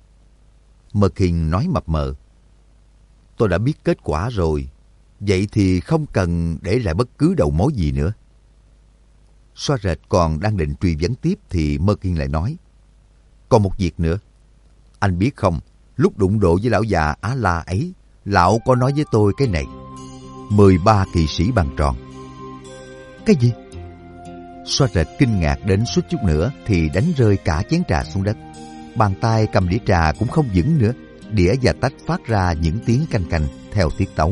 Merkin nói mập mờ. Tôi đã biết kết quả rồi, vậy thì không cần để lại bất cứ đầu mối gì nữa. Xóa rệt còn đang định truy vấn tiếp thì Merkin lại nói, còn một việc nữa. Anh biết không, lúc đụng độ với lão già Á La ấy, lão có nói với tôi cái này. 13 kỵ sĩ bằng tròn. Cái gì? Xóa rệt kinh ngạc đến suýt chút nữa thì đánh rơi cả chén trà xuống đất. Bàn tay cầm đĩa trà cũng không vững nữa. Đĩa và tách phát ra những tiếng canh canh theo tiết tấu.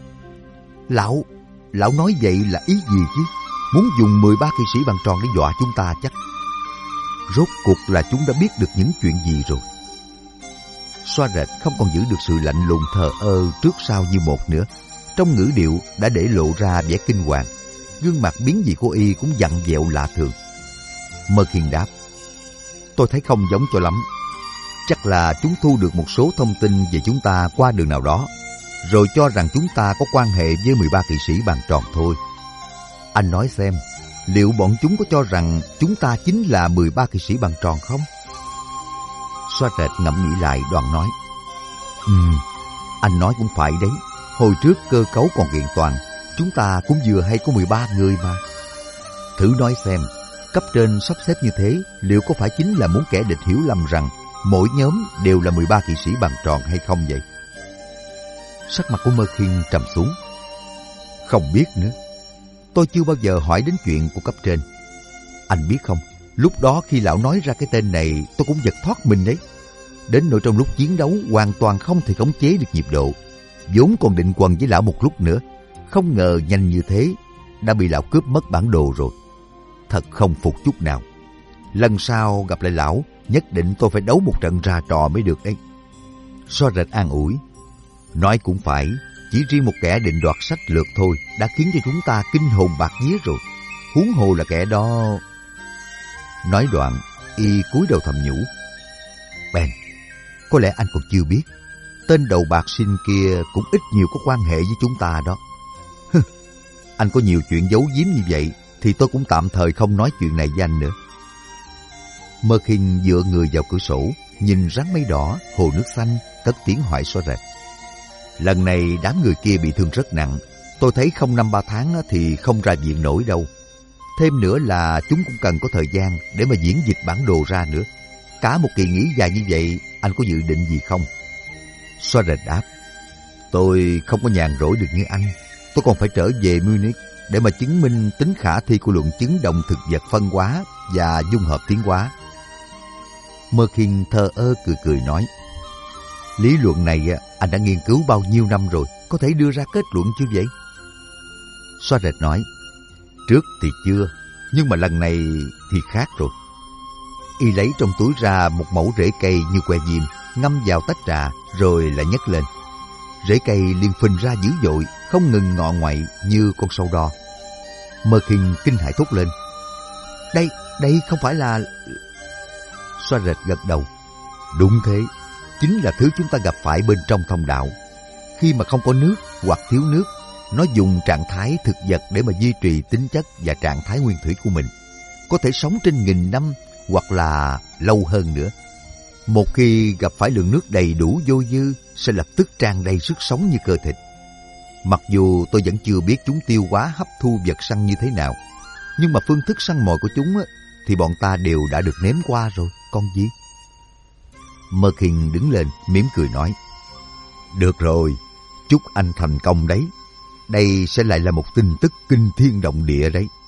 Lão nói vậy là ý gì chứ? Muốn dùng 13 kỵ sĩ bằng tròn để dọa chúng ta chắc. Rốt cuộc là chúng đã biết được những chuyện gì rồi? Xóa rệt không còn giữ được sự lạnh lùng thờ ơ trước sau như một nữa. Trong ngữ điệu đã để lộ ra vẻ kinh hoàng. Gương mặt biến dị của y cũng vặn vẹo lạ thường. Merkin đáp, tôi thấy không giống cho lắm. Chắc là chúng thu được một số thông tin về chúng ta qua đường nào đó, rồi cho rằng chúng ta có quan hệ với 13 kỵ sĩ bằng tròn thôi. Anh nói xem, liệu bọn chúng có cho rằng chúng ta chính là 13 kỵ sĩ bằng tròn không? Xóa rệt ngẫm nghĩ lại đoạn nói, anh nói cũng phải đấy. Hồi trước cơ cấu còn kiện toàn, chúng ta cũng vừa hay có 13 người mà. Thử nói xem, cấp trên sắp xếp như thế, liệu có phải chính là muốn kẻ địch hiểu lầm rằng mỗi nhóm đều là 13 kỵ sĩ bằng tròn hay không vậy? Sắc mặt của Merkin trầm xuống. Không biết nữa. Tôi chưa bao giờ hỏi đến chuyện của cấp trên. Anh biết không, lúc đó khi lão nói ra cái tên này, tôi cũng giật thoát mình đấy. Đến nỗi trong lúc chiến đấu hoàn toàn không thể khống chế được nhịp độ. Vốn còn định quần với lão một lúc nữa, không ngờ nhanh như thế đã bị lão cướp mất bản đồ rồi. Thật không phục chút nào. Lần sau gặp lại lão, nhất định tôi phải đấu một trận ra trò mới được đấy. Xóa rệt an ủi. Nói cũng phải, chỉ riêng một kẻ định đoạt sách lược thôi đã khiến cho chúng ta kinh hồn bạt vía rồi. Huống hồ là kẻ đó... Nói đoạn, y cúi đầu thầm nhủ. Ben, có lẽ anh còn chưa biết, tên đầu bạc sinh kia cũng ít nhiều có quan hệ với chúng ta đó. Anh có nhiều chuyện giấu giếm như vậy thì tôi cũng tạm thời không nói chuyện này với anh nữa. Merkin dựa người vào cửa sổ, nhìn rắn mây đỏ, hồ nước xanh, cất tiếng hỏi Xóa Rệt. Lần này đám người kia bị thương rất nặng, tôi thấy không 5-3 tháng thì không ra viện nổi đâu. Thêm nữa là chúng cũng cần có thời gian để mà diễn dịch bản đồ ra nữa. Cả một kỳ nghỉ dài như vậy, anh có dự định gì không? Xóa Rệt đáp. Tôi không có nhàn rỗi được như anh. Tôi còn phải trở về Munich để mà chứng minh tính khả thi của luận chứng động thực vật phân hóa và dung hợp tiến hóa. Merkin thờ ơ cười nói. Lý luận này anh đã nghiên cứu bao nhiêu năm rồi, có thể đưa ra kết luận chưa vậy? Xóa Rệt nói. Trước thì chưa, nhưng mà lần này thì khác rồi. Y lấy trong túi ra một mẩu rễ cây như que diêm, ngâm vào tách trà rồi lại nhấc lên. Rễ cây liền phình ra dữ dội, không ngừng ngọ ngoậy như con sâu đo. Merkin kinh hãi thốt lên. Đây không phải là... Xóa Rệt gật đầu. Đúng thế, chính là thứ chúng ta gặp phải bên trong thông đạo. Khi mà không có nước hoặc thiếu nước, nó dùng trạng thái thực vật để mà duy trì tính chất và trạng thái nguyên thủy của mình. Có thể sống trên 1000 năm hoặc là lâu hơn nữa. Một khi gặp phải lượng nước đầy đủ vô dư, sẽ lập tức tràn đầy sức sống như cơ thịt. Mặc dù tôi vẫn chưa biết chúng tiêu hóa hấp thu vật săn như thế nào, nhưng mà phương thức săn mồi của chúng thì bọn ta đều đã được nếm qua rồi, con gì? Merkin đứng lên, mỉm cười nói. Được rồi, chúc anh thành công đấy. Đây sẽ lại là một tin tức kinh thiên động địa đấy.